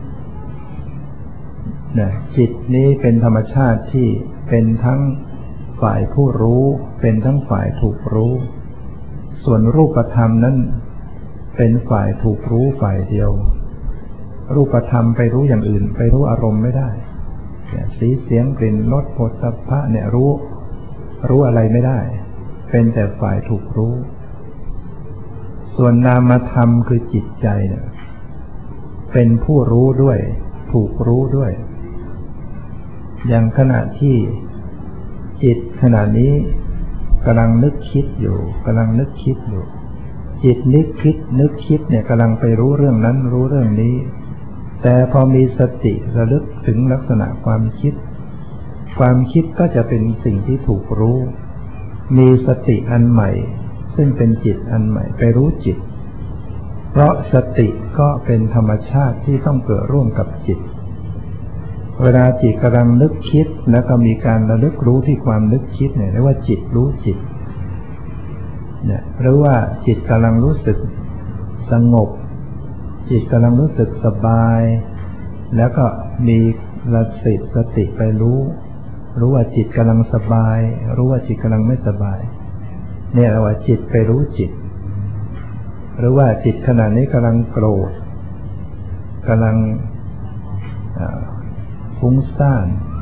นะจิตนี้เป็นธรรมชาติที่เป็นทั้งฝ่ายผู้รู้เป็นทั้งฝ่ายถูกรู้ส่วนรูปธรรมนั้นเป็นฝ่ายถูกรู้ฝ่ายเดียวรูปธรรมไปรู้อย่างอื่นไปรู้อารมณ์ไม่ได้สีเสียงกลิ่นรสโผฏฐัพพะเนี่ยรู้รู้อะไรไม่ได้เป็นแต่ฝ่ายถูกรู้ส่วนนามธรรมคือจิตใจเนี่ยเป็นผู้รู้ด้วยถูกรู้ด้วยอย่างขณะที่จิตขณะนี้กำลังนึกคิดอยู่กำลังนึกคิดอยู่จิตนึกคิดนึกคิดเนี่ยกำลังไปรู้เรื่องนั้นรู้เรื่องนี้แต่พอมีสติระลึกถึงลักษณะความคิดความคิดก็จะเป็นสิ่งที่ถูกรู้มีสติอันใหม่ซึ่งเป็นจิตอันใหม่ไปรู้จิตเพราะสติก็เป็นธรรมชาติที่ต้องเกิดร่วมกับจิตเวลาจิตกำลังนึกคิดแล้วก็มีการระลึกรู้ที่ความนึกคิดเนี่ยเรียกว่าจิตรู้จิตเนี่ยหรือว่าจิตกำลังรู้สึกสงบจิตกำลังรู้สึกสบายแล้วก็มีระสิสติไปรู้รู้ว่าจิตกำลังสบายรู้ว่าจิตกำลังไม่สบายเนี่ยเรียกว่าจิตไปรู้จิตหรือว่าจิตขณะนี้กำลังโกรธกำลังฟุ้งซ่าน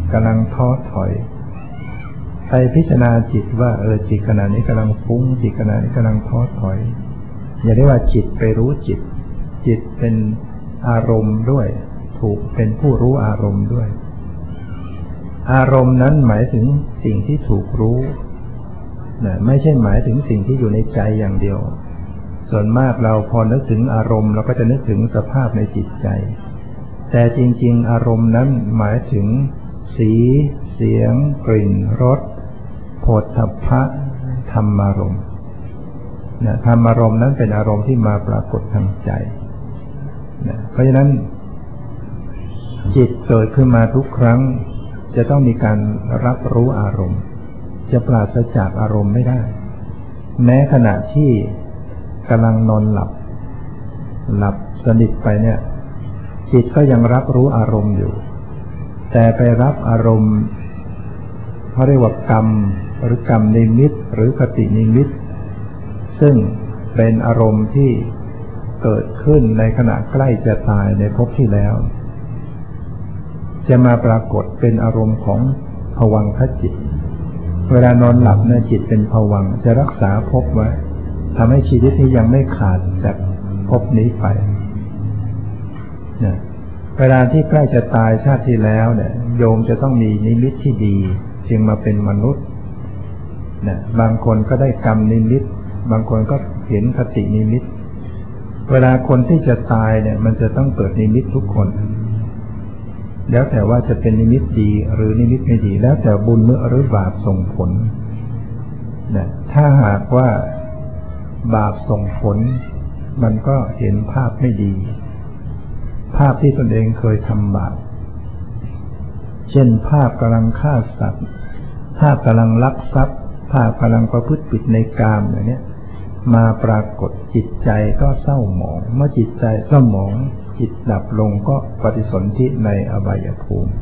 กำลังท้อถอยไปพิจารณาจิตว่าเออจิตขณะนี้กำลังฟุ้งจิตขณะนี้กำลังท้อถอยอย่าได้ว่าจิตไปรู้จิตจิตเป็นอารมณ์ด้วยถูกเป็นผู้รู้อารมณ์ด้วยอารมณ์นั้นหมายถึงสิ่งที่ถูกรู้นะไม่ใช่หมายถึงสิ่งที่อยู่ในใจอย่างเดียวส่วนมากเราพอนึกถึงอารมณ์เราก็จะนึกถึงสภาพในจิตใจแต่จริงๆอารมณ์นั้นหมายถึงสีเสียงกลิ่นรสโผฏฐัพพะธรรมารมณ์นะธรรมารมณ์นั้นเป็นอารมณ์ที่มาปรากฏทางใจนะเพราะฉะนั้นจิตเกิดขึ้นมาทุกครั้งจะต้องมีการรับรู้อารมณ์จะปราศจากอารมณ์ไม่ได้แม้ขณะที่กำลังนอนหลับหลับสนิทไปเนี่ยจิตก็ยังรับรู้อารมณ์อยู่แต่ไปรับอารมณ์เขาเรียกว่ากรรมหรือกรรมนิมิตหรือคตินิมิตซึ่งเป็นอารมณ์ที่เกิดขึ้นในขณะใกล้จะตายในภพที่แล้วจะมาปรากฏเป็นอารมณ์ของภวังคจิตเวลานอนหลับเนี่ยจิตเป็นภวังค์จะรักษาภพไว้ทำให้ชีวิตนี้ยังไม่ขาดจากภพนี้ไปเนี่ยเวลาที่ใกล้จะตายชาติที่แล้วเนี่ยโยมจะต้องมีนิมิตที่ดีจึงมาเป็นมนุษย์เนี่ยบางคนก็ได้กรรมนิมิตบางคนก็เห็นคตินิมิตเวลาคนที่จะตายเนี่ยมันจะต้องเกิดนิมิตทุกคนแล้วแต่ว่าจะเป็นนิมิตดีหรือนิมิตไม่ดีแล้วแต่บุญหรือบาปส่งผลนะถ้าหากว่าบาปส่งผลมันก็เห็นภาพไม่ดีภาพที่ตนเองเคยทำบาปเช่นภาพกำลังฆ่าสัตว์ภาพกำลังลักทรัพย์ภาพกำลังประพฤติผิดในกามอย่างนี้มาปรากฏจิตใจก็เศร้าหมองเมื่อจิตใจเศร้าหมองจิตดับลงก็ปฏิสนธิในอบายภูมิ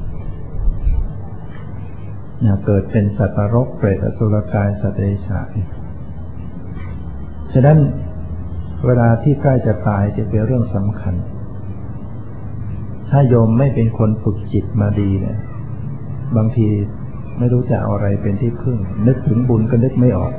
เกิดเป็นสัตว์นรกเปรตอสุรกายสัตว์เดรัจฉานฉะนั้นเวลาที่ใกล้จะตายจะเป็นเรื่องสำคัญถ้าโยมไม่เป็นคนฝึกจิตมาดีเนี่ยบางทีไม่รู้จะเอาอะไรเป็นที่พึ่งนึกถึงบุญก็นึกไม่ออก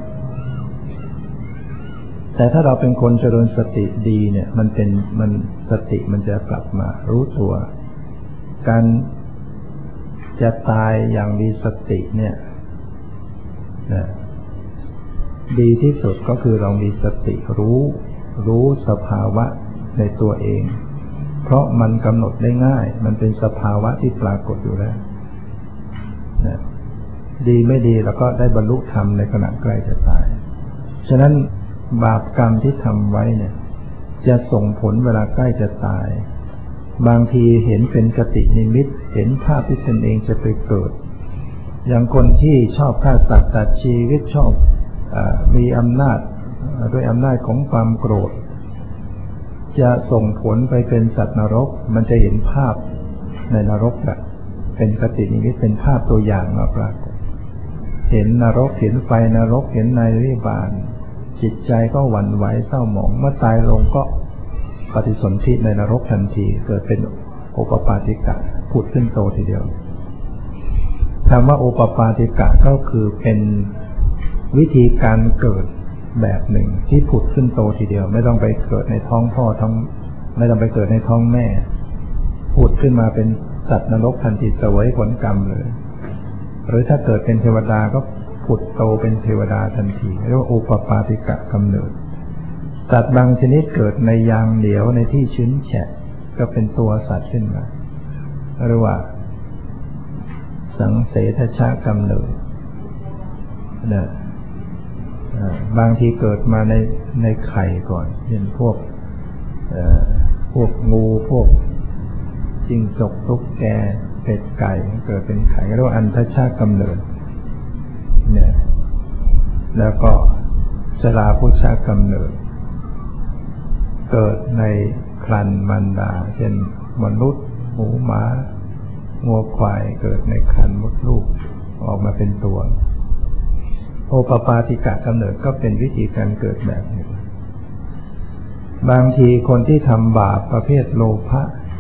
แต่ถ้าเราเป็นคนเจริญสติดีเนี่ยมันเป็นมันสติมันจะกลับมารู้ตัวการจะตายอย่างมีสติเนี่ยนะดีที่สุดก็คือเรามีสติรู้รู้สภาวะในตัวเองเพราะมันกำหนดได้ง่ายมันเป็นสภาวะที่ปรากฏอยู่แล้วนะดีไม่ดีแล้วก็ได้บรรลุธรรมในขณะใกล้จะตายฉะนั้นบาปกรรมที่ทำไว้เนี่ยจะส่งผลเวลาใกล้จะตายบางทีเห็นเป็นคตินิมิตเห็นภาพที่ตนเองจะไปเกิดอย่างคนที่ชอบฆ่าสัตว์ตัดชีวิตชอบมีอำนาจด้วยอำนาจของความโกรธจะส่งผลไปเป็นสัตว์นรกมันจะเห็นภาพในนรกแหละเป็นคตินิมิตเป็นภาพตัวอย่างมาปรากฏเห็นนรกเห็นไฟนรกเห็นนายวิบาลจิตใจก็หวั่นไหวเศร้าหมองเมื่อตายลงก็ปฏิสนธิในนรกทันทีเกิดเป็นโอปปาติกะผุดขึ้นโตทีเดียวคำว่าโอปปาติกะก็คือเป็นวิธีการเกิดแบบหนึ่งที่ผุดขึ้นโตทีเดียวไม่ต้องไปเกิดในท้องพ่อท้องไม่ต้องไปเกิดในท้องแม่ผุดขึ้นมาเป็นสัตว์นรกทันทีเสวยผลกรรมเลยหรือถ้าเกิดเป็นเทวดาก็ผุดโตเป็นเทวดาทันทีเรียกว่าโอปปาติกะกำเนิดสัตว์บางชนิดเกิดในยางเหนียวในที่ชื้นแฉะก็เป็นตัวสัตว์ขึ้นมาเรียกว่าสังเสทชะกำเนิดนะบางทีเกิดมาในในไข่ก่อนเช่นพวกพวกงูพวกจิ้งจกตุ๊กแกเป็ดไก่เกิดเป็นไข่เรียกว่าอันทชะกำเนิดเนี่ยแล้วก็สลาพุชะกำเนิดเกิดในครรภ์มารดาเช่นมนุษย์หมูหมางัวควายเกิดในครรภ์มดลูกออกมาเป็นตัวโอปปาติกะกำเนิดก็เป็นวิธีการเกิดแบบหนึ่งบางทีคนที่ทำบาปประเภทโลภะ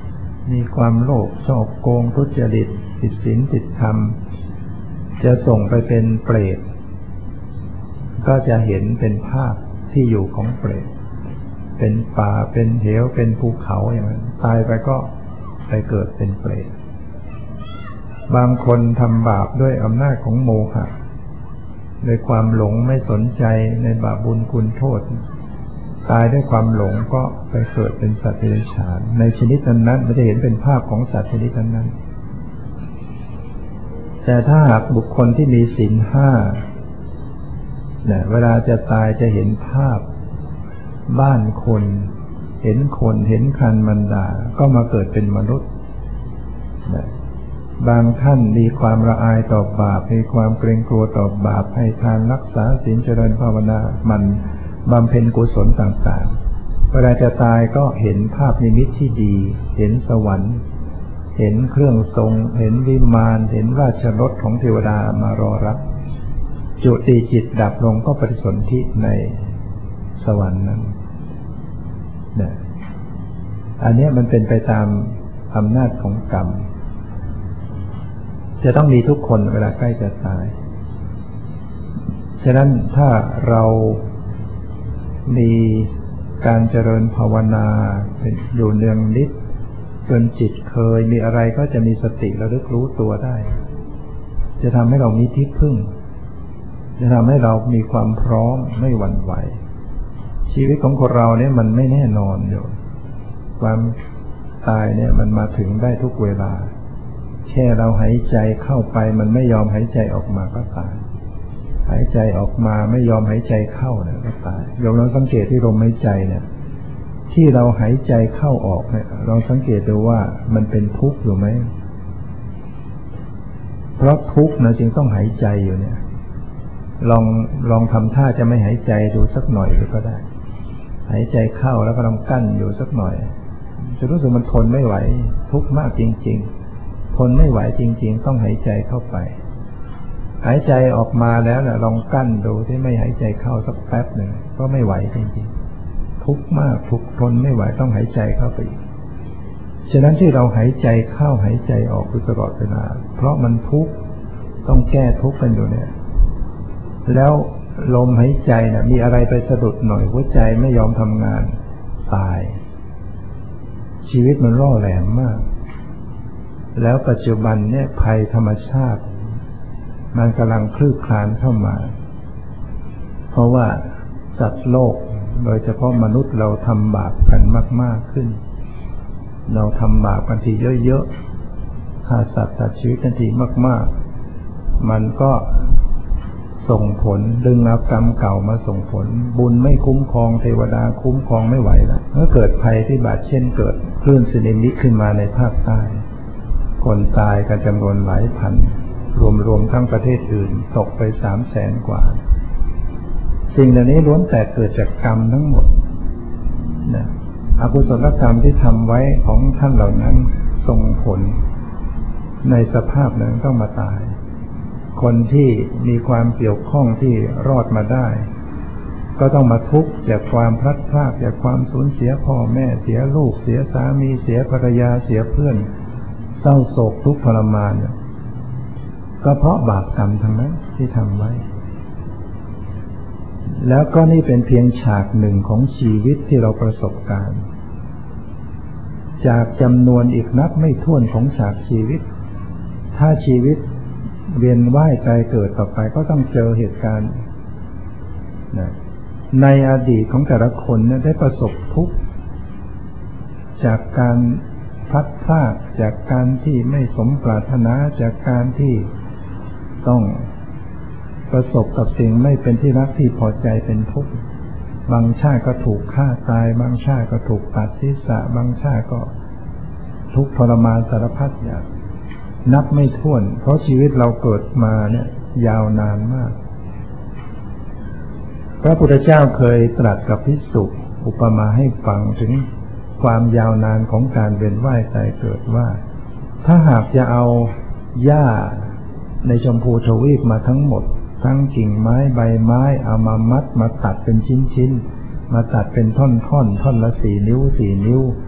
มีความโลภชอบโกงทุจริตผิดศีลผิดธรรมจะส่งไปเป็นเปรตก็จะเห็นเป็นภาพที่อยู่ของเปรตเป็นป่าเป็นเหวเป็นภูเขาอย่างนั้นตายไปก็ไปเกิดเป็นเปรตบางคนทำบาปด้วยอำนาจของโมหะด้วยความหลงไม่สนใจในบาปบุญคุณโทษตายด้วยความหลงก็ไปเกิดเป็นสัตว์เดรัจฉานในชนิดนั้นๆมันจะเห็นเป็นภาพของสัตว์ชนิดนั้นๆแต่ถ้าหากบุคคลที่มีศีลห้าเนี่ยเวลาจะตายจะเห็นภาพบ้านคนเห็นคนเห็นคันมันดาก็มาเกิดเป็นมนุษย์นะบางท่านมีความละอายต่อบาปมีความเกรงกลัวต่อบาปให้ทานรักษาศีลเจริญภาวนามันบำเพ็ญกุศลต่างๆเวลาจะตายก็เห็นภาพนิมิตที่ดีเห็นสวรรค์เห็นเครื่องทรงเห็นวิมานเห็นราชรถของเทวดามารอรับจุติจิตดับลงก็ปฏิสนธิในสวรรค์นั้นเนี่ยอันนี้มันเป็นไปตามอำนาจของกรรมจะต้องมีทุกคนเวลาใกล้จะตายฉะนั้นถ้าเรามีการเจริญภาวนาอยู่เนืองนิดจนจิตเคยมีอะไรก็จะมีสติระลึกรู้ตัวได้จะทำให้เรามีที่พึ่งจะทำให้เรามีความพร้อมไม่หวั่นไหวชีวิตของคนเราเนี่ยมันไม่แน่นอนอยู่ความตายเนี่ยมันมาถึงได้ทุกเวลาแค่เราหายใจเข้าไปมันไม่ยอมหายใจออกมาก็ตายหายใจออกมาไม่ยอมหายใจเข้าเนี่ยก็ตายโยมลองสังเกตที่ลมหายใจเนี่ยที่เราหายใจเข้าออกเนี่ยลองสังเกตดูว่ามันเป็นทุกข์อยู่ไหมเพราะทุกข์นะจึงต้องหายใจอยู่เนี่ยลองลองทำท่าจะไม่หายใจดูสักหน่อยก็ได้หายใจเข้าแล้วก็ลองกั้นอยู่สักหน่อยจะรู้สึกมันทนไม่ไหวทุกข์มากจริงๆทนไม่ไหวจริงๆต้องหายใจเข้าไปหายใจออกมาแล้วนะลองกั้นดูที่ไม่หายใจเข้าสักแป๊บหนึ่งก็ไม่ไหวจริงๆทุกข์มากทุกข์ทนไม่ไหวต้องหายใจเข้าไปฉะนั้นที่เราหายใจเข้าหายใจออกอยู่ตลอดเวลาเพราะมันทุกข์ต้องแก้ทุกข์กันอยู่เนี่ยแล้วลมหายใจนะมีอะไรไปสะดุดหน่อยหัวใจไม่ยอมทำงานตายชีวิตมันร่อแหลมมากแล้วปัจจุบันเนี่ยภัยธรรมชาติมันกำลังคลืบคลานเข้ามาเพราะว่าสัตว์โลกโดยเฉพาะมนุษย์เราทำบาปกันมากๆขึ้นเราทำบาปกันทีเยอะๆฆ่าสัตว์ตัดชีวิตกันทีมากๆมันก็ส่งผลดึงเอากรรมเก่ามาส่งผลบุญไม่คุ้มครองเทวดาคุ้มครองไม่ไหวแล้วเมื่อเกิดภัยพิบัติเช่นเกิดคลื่นสึนามิขึ้นมาในภาคใต้คนตายกันจำนวนหลายพันรวมๆทั้งประเทศอื่นตกไปสามแสนกว่าสิ่งเหล่านี้ล้วนแต่เกิดจากกรรมทั้งหมดนะอกุศลกรรมที่ทำไว้ของท่านเหล่านั้นส่งผลในสภาพนั้นต้องมาตายคนที่มีความเกี่ยวข้องที่รอดมาได้ก็ต้องมาทุกข์จากความพลัดพรากจากความสูญเสียพ่อแม่เสียลูกเสียสามีเสียภรรยาเสียเพื่อนเศร้าโศกทุกข์ทรมานก็เพราะบาปกรรมทั้งนั้นที่ทำไว้แล้วก็นี่เป็นเพียงฉากหนึ่งของชีวิตที่เราประสบการณ์จากจำนวนอีกนับไม่ถ้วนของฉากชีวิตถ้าชีวิตเวียนว่ายตายเกิดต่อไปก็ต้องเจอเหตุการณ์นะในอดีตของแต่ละคนเนี่ยได้ประสบทุกข์จากการพลัดพรากจากการที่ไม่สมปรารถนาจากการที่ต้องประสบกับสิ่งไม่เป็นที่รักที่พอใจเป็นทุกข์บางชาติก็ถูกฆ่าตายบางชาติก็ถูกตัดศีรษะบางชาติก็ทุกข์ทรมานสารพัดอย่างนับไม่ถ้วนเพราะชีวิตเราเกิดมาเนี่ยยาวนานมากพระพุทธเจ้าเคยตรัสกับภิกษุอุปมาให้ฟังถึงความยาวนานของการเวียนว่ายตายเกิดว่าถ้าหากจะเอาหญ้าในชมพูทวีปมาทั้งหมดทั้งกิ่งไม้ใบไม้เอามามัดมาตัดเป็นชิ้นๆมาตัดเป็นท่อนๆท่อนละสี่นิ้วสี่นิ้ว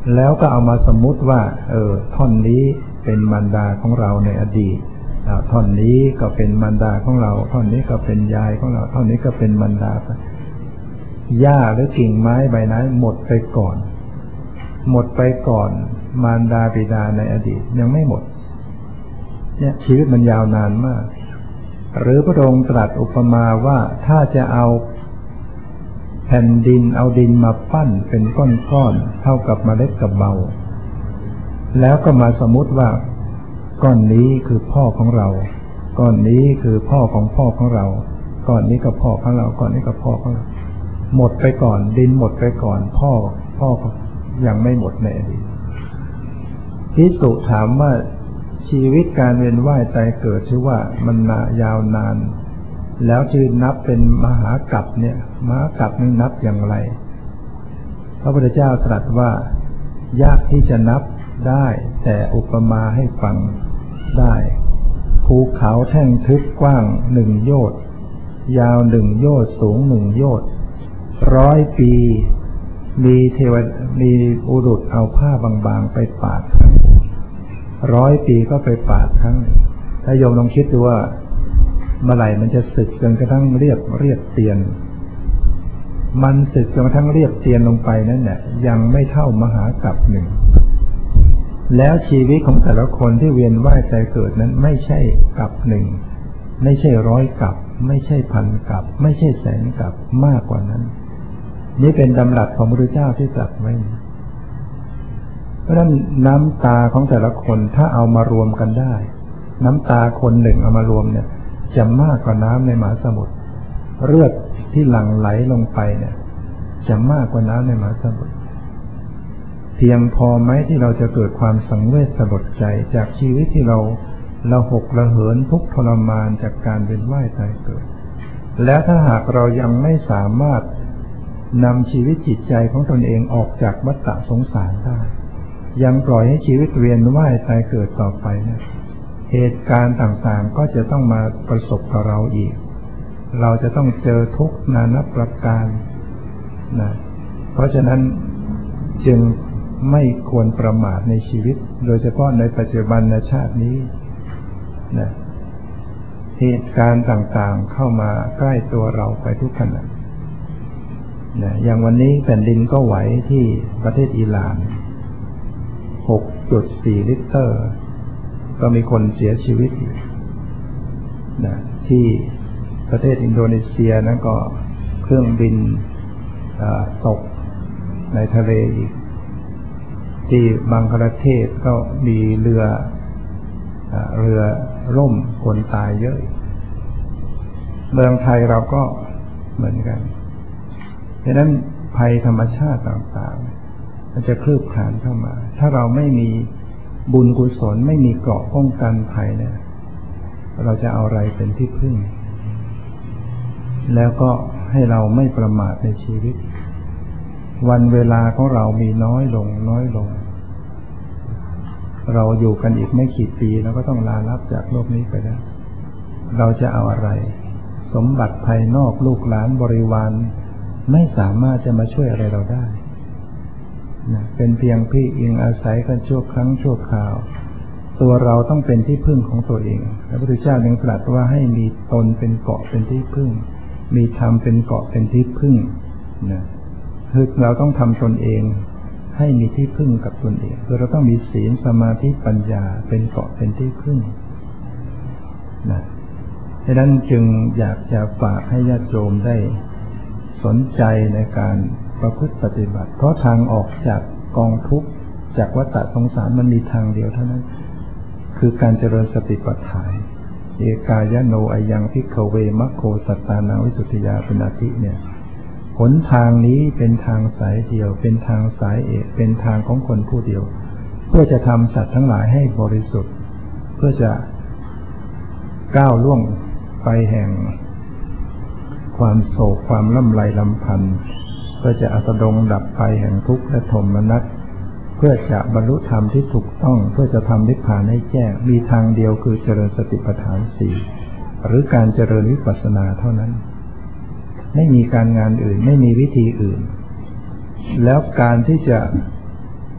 แล้วก็เอามาสมมุติว่าเออท่อนนี้เป็นมารดาของเราในอดีตท่อนนี้ก็เป็นมารดาของเราท่อนนี้ก็เป็นยายของเราท่อนนี้ก็เป็นมารดาหญ้าหรือกิ่งไม้ใบไม้หมดไปก่อนหมดไปก่อนมารดาบิดาในอดีตยังไม่หมดเนี่ยชีวิตมันยาวนานมากหรือพระองค์ตรัสอุปมาว่าถ้าจะเอาแผ่นดินเอาดินมาปั้นเป็นก้อนๆเท่ากับเมล็ดกระเบาแล้วก็มาสมมุติว่าก้อนนี้คือพ่อของเราก้อนนี้คือพ่อของพ่อของเราก้อนนี้ก็พ่อของเราก้อนนี้ก็พ่อของเราหมดไปก่อนดินหมดไปก่อนพ่อพ่อยังไม่หมดในอดีตภิกษุถามว่าชีวิตการเวียนว่ายตายเกิดชื่อว่ามันยาวนานแล้วชื่อนับเป็นมหากัปเนี่ยมหากัปนี่นับอย่างไรพระพุทธเจ้าตรัสว่ายากที่จะนับได้แต่อุปมาให้ฟังได้ภูเขาแท่งทึบกว้างหนึ่งโยชน์ยาวหนึ่งโยชน์สูงหนึ่งโยชน์ร้อยปีมีเทวมีอุรุษเอาผ้าบางๆไปปาดร้อยปีก็ไปปาดครั้งถ้าโยมลองคิดดูว่าเมื่อไหร่มันจะสึกจนกระทั่งเรียบเรียบเตียนมันสึกจนกระทั่งเรียบเตียนลงไปนั่นแหละยังไม่เท่ามหากัปหนึ่งแล้วชีวิตของแต่ละคนที่เวียนว่ายใจเกิดนั้นไม่ใช่กัปหนึ่งไม่ใช่ร้อยกัปไม่ใช่พันกัปไม่ใช่แสนกัปมากกว่านั้นนี่เป็นดำรัสของพระพุทธเจ้าที่ตรัสไว้เพราะฉะนั้นน้ำตาของแต่ละคนถ้าเอามารวมกันได้น้ำตาคนหนึ่งเอามารวมเนี่ยจะมากกว่าน้ำในมหาสมุทรเลือดที่หลั่งไหลลงไปเนี่ยจะมากกว่าน้ำในมหาสมุทรเพียงพอไหมที่เราจะเกิดความสังเวชสลดใจจากชีวิตที่เราเราหกระเหินทุกข์ทรมานจากการเวียนว่ายตายเกิดและถ้าหากเรายังไม่สามารถนำชีวิตจิตใจของตนเองออกจากวัฏฏะสงสารได้ยังปล่อยให้ชีวิตเวียนว่ายตายเกิดต่อไปเนี่ยเหตุการณ์ต่างๆก็จะต้องมาประสบกับเราอีกเราจะต้องเจอทุกข์นานับประการนะเพราะฉะนั้นจึงไม่ควรประมาทในชีวิตโดยเฉพาะในปัจจุบันชาตินี้นะเหตุการณ์ต่างๆเข้ามาใกล้ตัวเราไปทุกขณะนะอย่างวันนี้แผ่นดินก็ไหวที่ประเทศอิหร่าน หกจุดสี่ ลิตรก็มีคนเสียชีวิตนะที่ประเทศอินโดนีเซียนั้นก็เครื่องบินตกในทะเลอีกที่บังคลาเทศก็มีเรือเรือล่มคนตายเยอะเมืองไทยเราก็เหมือนกันดังนั้นภัยธรรมชาติต่างๆมันจะคลืบคลานเข้ามาถ้าเราไม่มีบุญกุศลไม่มีเกราะป้องกันภัยเนี่ยเราจะเอาอะไรเป็นที่พึ่งแล้วก็ให้เราไม่ประมาทในชีวิตวันเวลาของเรามีน้อยลงน้อยลงเราอยู่กันอีกไม่กี่ปีแล้วก็ต้องลาลับจากโลกนี้ไปแล้วเราจะเอาอะไรสมบัติภายนอกลูกหลานบริวารไม่สามารถจะมาช่วยอะไรเราได้นะเป็นเพียงพี่อิงอาศัยกันชั่วครั้งชั่วคราวตัวเราต้องเป็นที่พึ่งของตัวเองพระพุทธเจ้ายังตรัสว่าให้มีตนเป็นเกาะเป็นที่พึ่งมีธรรมเป็นเกาะเป็นที่พึ่งนะคือเราต้องทำตนเองให้มีที่พึ่งกับตนเองคือเราต้องมีศีลสมาธิปัญญาเป็นเกาะเป็นที่พึ่งนะดังนั้นจึงอยากจะฝากให้ญาติโยมได้สนใจในการประพฤติปฏิบัติเพราะทางออกจากกองทุกข์จากวัฏฏะสงสารมันมีทางเดียวเท่านั้นคือการเจริญสติปัฏฐานเอกายโนอายังภิกขเวมัคโคสัตตานังวิสุทธิยาเป็นอาทิเนี่ยหนทางนี้เป็นทางสายเดียวเป็นทางสายเอกเป็นทางของคนผู้เดียวเพื่อจะทำสัตว์ทั้งหลายให้บริสุทธิ์เพื่อจะก้าวล่วงไปแห่งความโศกความล่ำไรลำพันธ์เพื่อจะอัสดงดับไปแห่งทุกข์และโทมนัสเพื่อจะบรรลุธรรมที่ถูกต้องเพื่อจะทำนิพพานให้แจ้งมีทางเดียวคือเจริญสติปัฏฐานสี่หรือการเจริญวิปัสสนาเท่านั้นไม่มีการงานอื่นไม่มีวิธีอื่นแล้วการที่จะ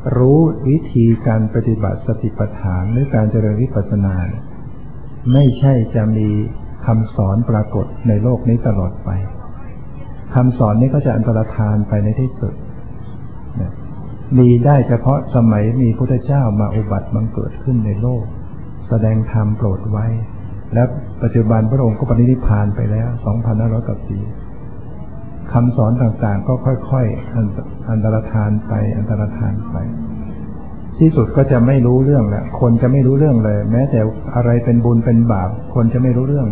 รู้วิธีการปฏิบัติสติปัฏฐานหรือการเจริญวิปัสสนาไม่ใช่จะมีคำสอนปรากฏในโลกนี้ตลอดไปคำสอนนี้ก็จะอันตรธานไปในที่สุดมีได้เฉพาะสมัยมีพุทธเจ้ามาอุบัติบังเกิดขึ้นในโลกแสดงธรรมโปรดไว้และปัจจุบันพระองค์ก็ปรินิพพานไปแล้ว สองพันห้าร้อย กว่าปีคำสอนต่างๆก็ค่อยๆอันตรธานไปอันตรธานไปที่สุดก็จะไม่รู้เรื่องแหละคนจะไม่รู้เรื่องเลยแม้แต่อะไรเป็นบุญเป็นบาปคนจะไม่รู้เรื่อง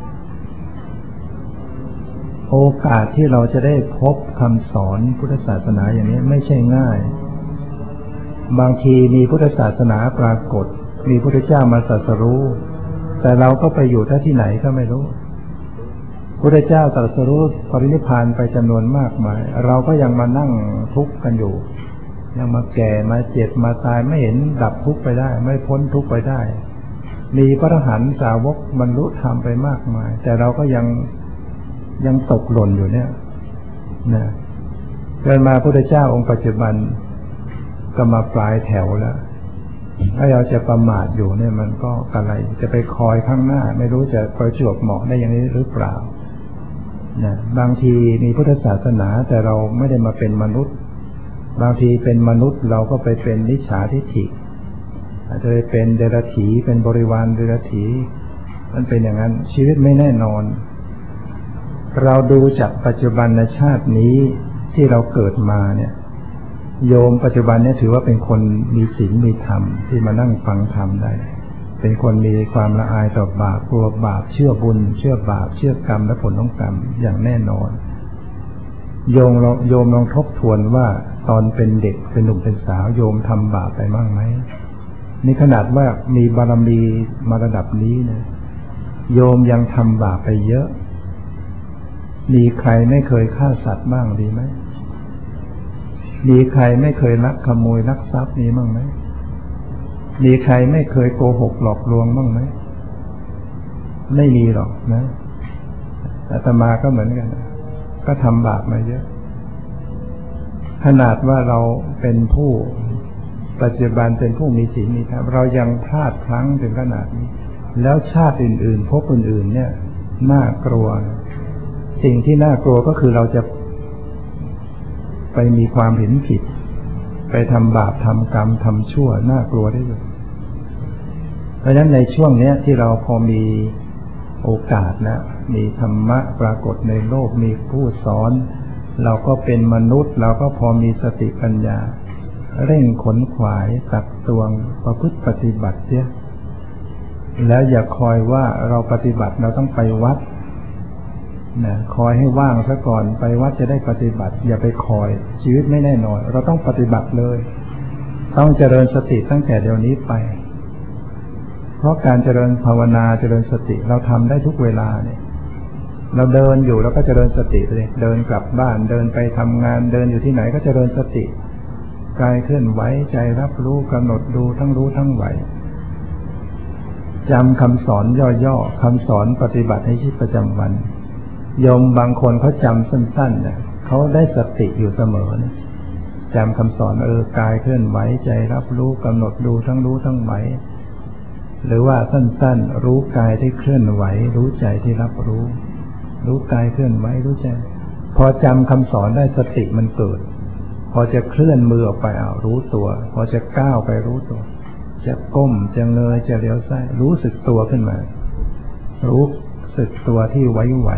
โอกาสที่เราจะได้พบคำสอนพุทธศาสนาอย่างนี้ไม่ใช่ง่ายบางทีมีพุทธศาสนาปรากฏมีพุทธเจ้ามาตรัสรู้แต่เราก็ไปอยู่ที่ไหนก็ไม่รู้พุทธเจ้าตรัสรู้ปรินิพพานไปจำนวนมากมายเราก็ยังมานั่งทุกข์กันอยู่ยังมาแก่มาเจ็บมาตายไม่เห็นดับทุกข์ไปได้ไม่พ้นทุกข์ไปได้มีพระอรหันต์สาวกบรรลุธรรมไปมากมายแต่เราก็ยังยังตกหล่นอยู่เนี่ยนะเกิดมาพุทธเจ้าองค์ปัจจุบันก็มาปลายแถวแล้วถ้าเราจะประมาทอยู่เนี่ยมันก็อะไรจะไปคอยข้างหน้าไม่รู้จะประจวบเหมาะได้อย่างนี้หรือเปล่านะบางทีมีพุทธศาสนาแต่เราไม่ได้มาเป็นมนุษย์บางทีเป็นมนุษย์เราก็ไปเป็นมิจฉาทิฏฐิอาจจะไปเป็นเดรัจฉีเป็นบริวารเดรัจฉีมันเป็นอย่างนั้นชีวิตไม่แน่นอนเราดูจากปัจจุบันชาตินี้ที่เราเกิดมาเนี่ยโยมปัจจุบันเนี่ยถือว่าเป็นคนมีศีลมีธรรมที่มานั่งฟังธรรมได้เป็นคนมีความละอายต่อบาปกลัวบาปเชื่อบุญเชื่อบาปเชื่อกรรมและผลของกรรมอย่างแน่นอนโยมลองโยมลองทบทวนว่าตอนเป็นเด็กเป็นหนุ่มเป็นสาวโยมทำบาปไปบ้างไหมนี่ขนาดว่ามีบารมีมาระดับนี้นะโยมยังทำบาปไปเยอะมีใครไม่เคยฆ่าสัตว์บ้างดีไหมมีใครไม่เคยลักขโมยลักทรัพย์นี้บ้างไหมมีใครไม่เคยโกหกหลอกลวงบ้างไหมไม่มีหรอกนะอาตมาก็เหมือนกันก็ทำบาปมาเยอะขนาดว่าเราเป็นผู้ปัจจุบันเป็นผู้มีศีลมีธรรมเรายังพลาดพลั้งถึงขนาดนี้แล้วชาติอื่นๆพบอื่นๆเนี่ยน่ากลัวสิ่งที่น่ากลัวก็คือเราจะไปมีความเห็นผิดไปทำบาปทำกรรมทำชั่วน่ากลัวได้เลยเพราะฉะนั้นในช่วงนี้ที่เราพอมีโอกาสนะมีธรรมะปรากฏในโลกมีผู้สอนเราก็เป็นมนุษย์เราก็พอมีสติปัญญาเร่งขนขวายตักตวงประพฤติปฏิบัติเสียแล้วอย่าคอยว่าเราปฏิบัติเราต้องไปวัดนะคอยให้ว่างซะก่อนไปวัดจะได้ปฏิบัติอย่าไปคอยชีวิตไม่แน่นอนเราต้องปฏิบัติเลยต้องเจริญสติตั้งแต่เดี๋ยวนี้ไปเพราะการเจริญภาวนาเจริญสติเราทำได้ทุกเวลาเนี่ยเราเดินอยู่เราก็เจริญสติเลยเดินกลับบ้านเดินไปทำงานเดินอยู่ที่ไหนก็เจริญสติกายเคลื่อนไหวใจรับรู้กำหนดดูทั้งรู้ทั้งไหวจำคำสอนย่อๆคำสอนปฏิบัติในชีวิตประจำวันโยมบางคนเขาจำสั้นๆเนี่ยเขาได้สติอยู่เสมอนะจำคำสอนเออกายเคลื่อนไหวใจรับรู้กำหนดดูทั้งรู้ทั้งไหวหรือว่าสั้นๆรู้กายที่เคลื่อนไหวรู้ใจที่รับรู้รู้กายเคลื่อนไหวรู้ใจพอจำคำสอนได้สติมันเกิดพอจะเคลื่อนมือออกไปอ้าวรู้ตัวพอจะก้าวไปรู้ตัวจะก้มจะเงยจะเลี้ยวซ้ายรู้สึกตัวขึ้นมารู้สึกตัวที่ไหว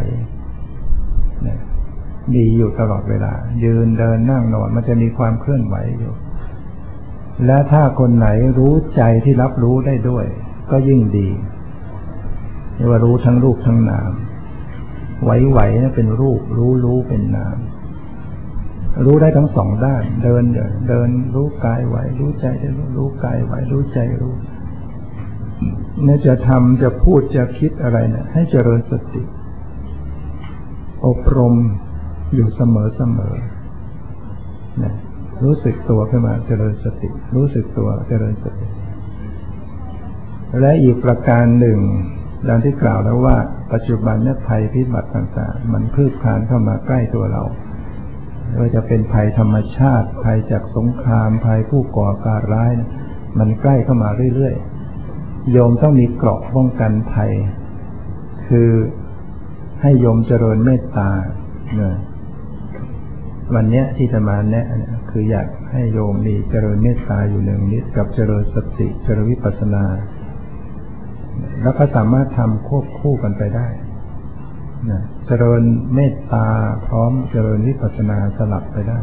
ๆมีอยู่ตลอดเวลายืนเดินนั่งนอนมันจะมีความเคลื่อนไหวอยู่และถ้าคนไหนรู้ใจที่รับรู้ได้ด้วยก็ยิ่งดีเรียกว่ารู้ทั้งรูปทั้งนามไหวๆนั่นเป็นรูปรู้รู้เป็นนามรู้ได้ทั้งสองด้านเดินเดินรู้กายไหวรู้ใจได้รู้กายไหวรู้ใจรู้เนี่ยจะทำจะพูดจะคิดอะไรเนี่ยให้เจริญสติอบรมอยู่เสมอเสมอนะรู้สึกตัวขึ้นมาเจริญสติรู้สึกตัวเจริญสติและอีกประการหนึ่งดังที่กล่าวแล้วว่าปัจจุบันเนี่ยภัยพิบัติต่างๆมันคลืบคลานเข้ามาใกล้ตัวเราไม่ว่าจะเป็นภัยธรรมชาติภัยจากสงครามภัยผู้ก่อการร้ายมันใกล้เข้ามาเรื่อยๆโยมต้องมีเกราะป้องกันภัยคือให้โยมเจริญเมตตาเนี่ยวันนี้ที่จะมาแนะคืออยากให้โยมมีเจริญเมตตาอยู่หนึ่งนิดกับเจริญสติเจริญวิปัสสนาแล้วก็สามารถทำควบคู่กันไปได้นะเจริญเมตตาพร้อมเจริญวิปัสสนาสลับไปได้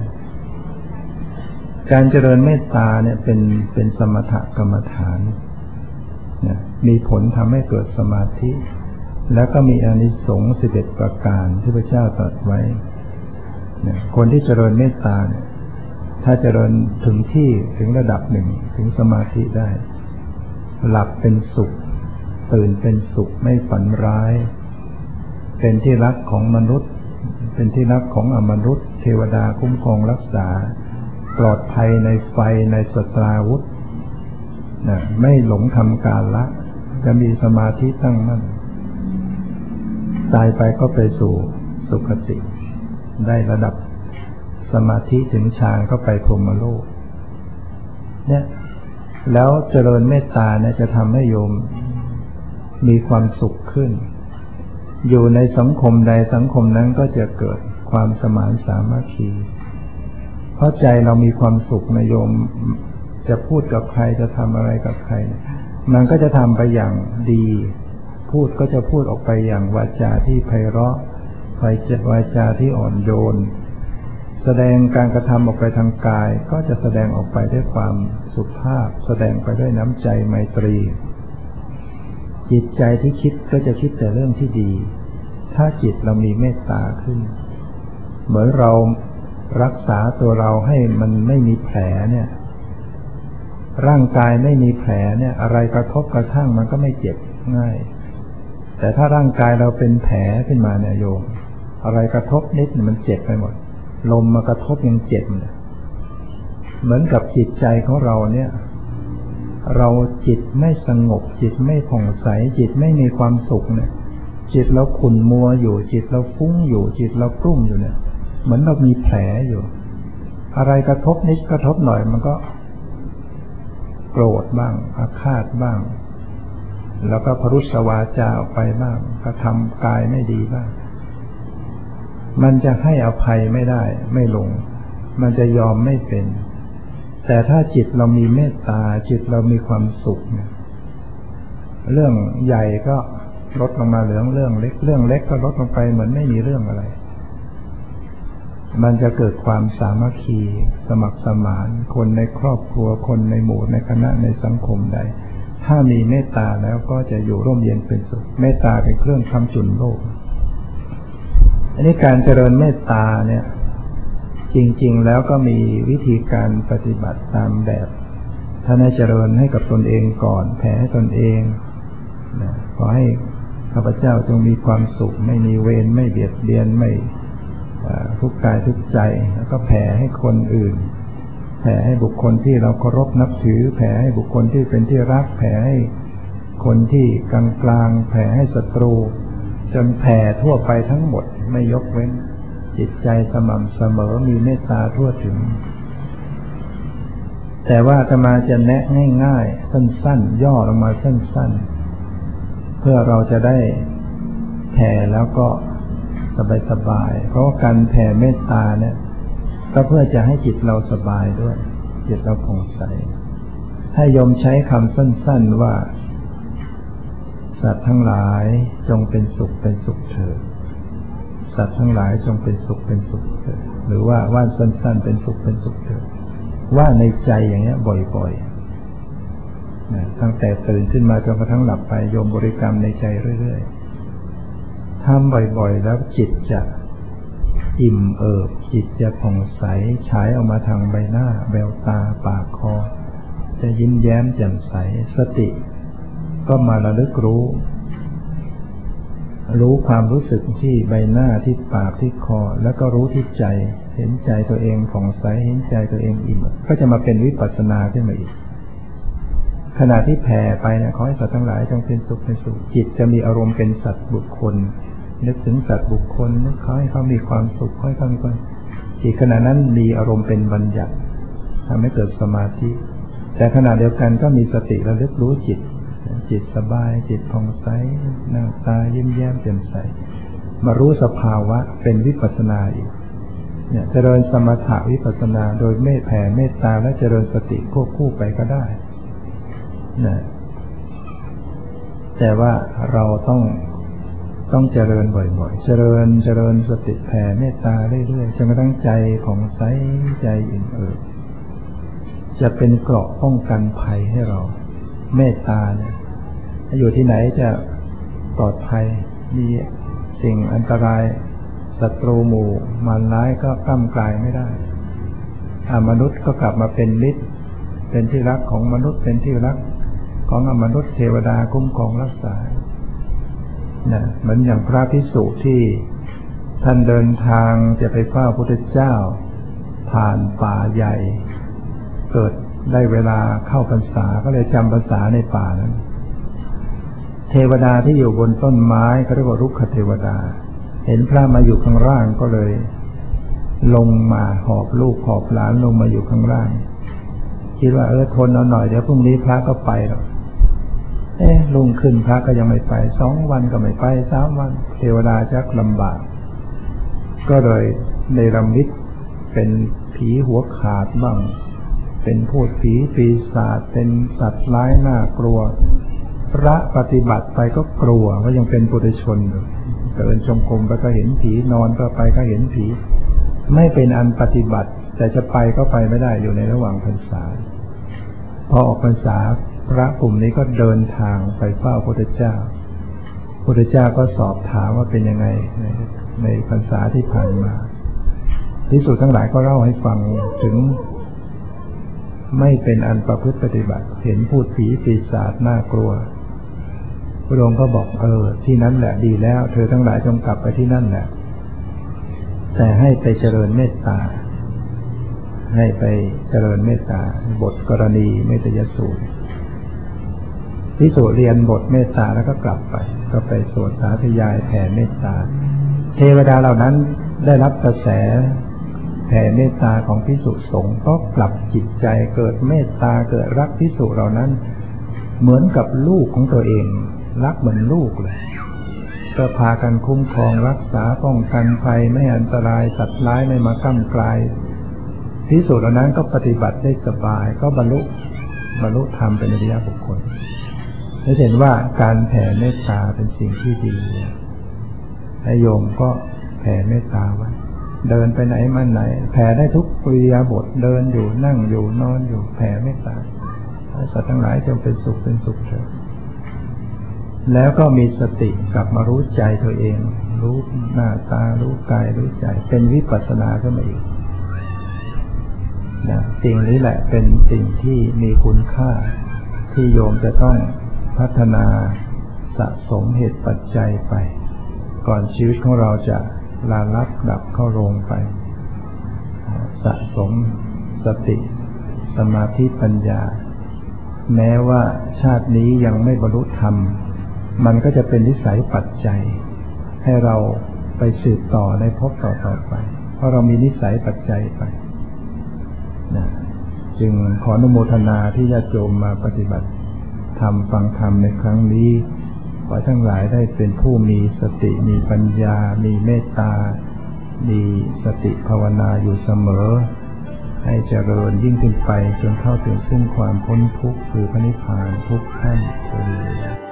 การเจริญเมตตาเนี่ยเป็นเป็นสมถกรรมฐานนะมีผลทำให้เกิดสมาธิแล้วก็มีอานิสงส์สิบเอ็ดประการที่พระเจ้าตรัสไว้นะคนที่เจริญเมตตาเนี่ยถ้าเจริญถึงที่ถึงระดับหนึ่งถึงสมาธิได้หลับเป็นสุขตื่นเป็นสุขไม่ฝันร้ายเป็นที่รักของมนุษย์เป็นที่รักของอมนุษย์เทวดาคุ้มครองรักษาปลอดภัยในไฟในสตราวุธนะไม่หลงทำกาละจะมีสมาธิตั้งมั่นตายไปก็ไปสู่สุคติได้ระดับสมาธิถึงฌานก็ไปพรหมโลกเนี่ยแล้วเจริญเมตตาเนี่ยจะทำให้โยมมีความสุขขึ้นอยู่ในสังคมใดสังคมนั้นก็จะเกิดความสมานสามัคคีเพราะใจเรามีความสุขนะโยมจะพูดกับใครจะทำอะไรกับใครมันก็จะทำไปอย่างดีพูดก็จะพูดออกไปอย่างวาจาที่ไพเราะวาจาที่อ่อนโยนแสดงการกระทำออกไปทางกายก็จะแสดงออกไปด้วยความสุภาพแสดงไปด้วยน้ำใจไมตรีจิตใจที่คิดก็จะคิดแต่เรื่องที่ดีถ้าจิตเรามีเมตตาขึ้นเหมือนเรารักษาตัวเราให้มันไม่มีแผลเนี่ยร่างกายไม่มีแผลเนี่ยอะไรกระทบกระทั่งมันก็ไม่เจ็บง่ายแต่ถ้าร่างกายเราเป็นแผลขึ้นมาเนี่ยโยมอะไรกระทบนิดมันเจ็บไปหมดลมมากระทบยังเจ็บเลยเหมือนกับจิตใจของเราเนี่ยเราจิตไม่สงบจิตไม่ผ่องใสจิตไม่มีความสุขเนี่ยจิตเราขุ่นมัวอยู่จิตเราฟุ้งอยู่จิตเรากลุ้มอยู่เนี่ยเหมือนเรามีแผลอยู่อะไรกระทบนิดกระทบหน่อยมันก็โกรธบ้างอาฆาตบ้างแล้วก็พรุษวาจาออกไปบ้างกระทำกายไม่ดีบ้างมันจะให้อภัยไม่ได้ไม่ลงมันจะยอมไม่เป็นแต่ถ้าจิตเรามีเมตตาจิตเรามีความสุขเนี่ยเรื่องใหญ่ก็ลดลงมาเหลือเรื่องเล็กเรื่องเล็กก็ลดลงไปเหมือนไม่มีเรื่องอะไรมันจะเกิดความสามัคคีสมัครสมานคนในครอบครัวคนในหมู่ในคณะในสังคมใดถ้ามีเมตตาแล้วก็จะอยู่ร่มเย็นเป็นสุขเมตตาเป็นเครื่องค้ำจุนโลกอันนี้การเจริญเมตตาเนี่ยจริงๆแล้วก็มีวิธีการปฏิบัติตามแบบท่านให้เจริญให้กับตนเองก่อนแผ่ให้ตนเองนะขอให้ข้าพเจ้าจงมีความสุขไม่มีเวรไม่เบียดเบียนไม่ทุกข์กายทุกข์ใจแล้วก็แผ่ให้คนอื่นแผ่ให้บุคคลที่เราเคารพนับถือแผ่ให้บุคคลที่เป็นที่รักแผ่ให้คนที่กลางกลางแผ่ให้ศัตรูจนแผ่ทั่วไปทั้งหมดไม่ยกเว้นจิตใจสม่ำเสมอมีเมตตาทั่วถึงแต่ว่าอาตมาจะแนะง่ายๆสั้นๆย่อลงมาสั้นๆเพื่อเราจะได้แผ่แล้วก็สบายๆเพราะว่าการแผ่เมตตาเนี่ยก็เพื่อจะให้จิตเราสบายด้วยจิตเราผ่องใสให้โยมใช้คำสั้นๆว่าสัตว์ทั้งหลายจงเป็นสุขเป็นสุขเถิดสัตว์ทั้งหลายจงเป็นสุขเป็นสุขเถิดหรือว่าว่าสั้นๆเป็นสุขเป็นสุขเถิดว่าในใจอย่างเงี้ยบ่อยๆนะตั้งแต่ตื่นขึ้นมาจนกระทั่งหลับไปโยมบริกรรมในใจเรื่อยๆทำบ่อยๆแล้วจิตจะอิ่มเอิบจิตจะผ่องใสฉายออกมาทางใบหน้าแววตาปากคอจะยิ้มแย้มแจ่มใสสติก็มาระลึกรู้รู้ความรู้สึกที่ใบหน้าที่ปากที่คอแล้วก็รู้ที่ใจเห็นใจตัวเองผ่องใสเห็นใจตัวเองอิ่มก็จะมาเป็นวิปัสสนาขึ้นมาอีกขณะที่แผ่ไปเนี่ยขอให้สัตว์ทั้งหลายจงเป็นสุขเป็นสุขจิตจะมีอารมณ์เป็นสัตว์บุคคลนึกถึงสัตว์บุคคลนึกขอให้เขามีความสุขขอให้เขามีความจิตขณะนั้นมีอารมณ์เป็นบัญญัติทำให้เกิดสมาธิแต่ขณะเดียวกันก็มีสติระลึกรู้จิตจิตสบายจิตผ่องใสหน้าตายิ้มแย้มแจ่มใสมารู้สภาวะเป็นวิปัสสนาอีกเนี่ยเจริญสมถะวิปัสสนาโดยเมตแผ่เมตตาและเจริญสติควบคู่ไปก็ได้นะแต่ว่าเราต้องต้องเจริญบ่อยๆเจริญเจริญสติแผ่เมตตาเรื่อยๆจนกระทั่งใจผ่องใสใจอิ่มเอิบจะเป็นเกราะป้องกันภัยให้เราเมตตาเนี่ยอยู่ที่ไหนจะปลอดภัยมีสิ่งอันตรายศัตรูหมู่มารร้ายก็กล้ำกลายไม่ได้มนุษย์ก็กลับมาเป็นมิตรเป็นที่รักของมนุษย์เป็นที่รักของอมนุษย์เทวดาคุ้มครองรักษานะเหมือนอย่างพระภิกษุที่ท่านเดินทางจะไปเฝ้าพระพุทธเจ้าผ่านป่าใหญ่เกิดได้เวลาเข้าพรรษาก็เลยจำภาษาในป่านั้นเทวดาที่อยู่บนต้นไม้เขาเรียกว่ารุกขเทวดาเห็นพระมาอยู่ข้างล่างก็เลยลงมาหอบลูกหอบหลานลงมาอยู่ข้างล่างคิดว่าเออทนเอาหน่อยเดี๋ยวพรุ่งนี้พระก็ไปหรอกเอ๊ะรุ่งขึ้นพระก็ยังไม่ไปสองวันก็ไม่ไปสามวันเทวดาชักลำบากก็เลยในรำลึกเป็นผีหัวขาดบ้างเป็นพูดผีปีศาจเป็นสัตว์ร้ายน่ากลัวพระปฏิบัติไปก็กลัวว่ายังเป็นปุถุชนอยู่เดินจงกรมไปก็เห็นผีนอนก็ไปก็เห็นผีไม่เป็นอันปฏิบัติแต่จะไปก็ไปไม่ได้อยู่ในระหว่างพรรษาพอออกพรรษาพระกลุ่มนี้ก็เดินทางไปเฝ้าพระพุทธเจ้าพระพุทธเจ้าก็สอบถามว่าเป็นยังไงในในพรรษาที่ผ่านมาภิกษุทั้งหลายก็เล่าให้ฟังถึงไม่เป็นอันประพฤติปฏิบัติเห็นพูดผีปีศาจน่ากลัวพระองค์ก็บอกเออที่นั้นแหละดีแล้วเธอทั้งหลายจงกลับไปที่นั่นแหละแต่ให้ไปเจริญเมตตาให้ไปเจริญเมตตาบทกรณีเมตยสูตรภิกษุเรียนบทเมตตาแล้วก็กลับไปก็ไปสวดสาธยายแผ่เมตตาเทวดาเหล่านั้นได้รับกระแสแผ่เมตตาของภิกษุสงฆ์ก็กลับจิตใจเกิดเมตตาเกิดรักภิกษุเหล่านั้นเหมือนกับลูกของตัวเองรักเหมือนลูกเลยก็พากันคุ้มครองรักษาป้องกันภัยไม่อันตรายสัตว์ร้ายไม่มาก้ำกลายภิกษุเหล่านั้นก็ปฏิบัติได้สบายก็บรรลุบรรลุธรรมเป็นอริยบุคคลและเห็นว่าการแผ่เมตตาเป็นสิ่งที่ดีให้โยมก็แผ่เมตตาไว้เดินไปไหนมาไหนแผ่ได้ทุกอิริยาบถเดินอยู่นั่งอยู่นอนอยู่แผ่เมตตาสัตว์ทั้งหลายจงเป็นสุขเป็นสุขเถิดแล้วก็มีสติกลับมารู้ใจตัวเองรู้หน้าตารู้กายรู้ใจเป็นวิปัสสนาขึ้นมาอีกนะสิ่งนี้แหละเป็นสิ่งที่มีคุณค่าที่โยมจะต้องพัฒนาสะสมเหตุปัจจัยไปก่อนชีวิตของเราจะลาลับดับเข้าโรงไปสะสมสติสมาธิปัญญาแม้ว่าชาตินี้ยังไม่บรรลุธรรมมันก็จะเป็นนิสัยปัจจัยให้เราไปสืบต่อในภพต่อๆไปเพราะเรามีนิสัยปัจจัยไปนะจึงขออนุโมทนาที่ญาติโยมมาปฏิบัติธรรมฟังธรรมในครั้งนี้ขอทั้งหลายได้เป็นผู้มีสติมีปัญญามีเมตตามีสติภาวนาอยู่เสมอให้เจริญยิ่งขึ้นไปจนเข้าถึงซึ่งความพ้นทุกข์คือพระนิพพานทุกขั้นเทอญ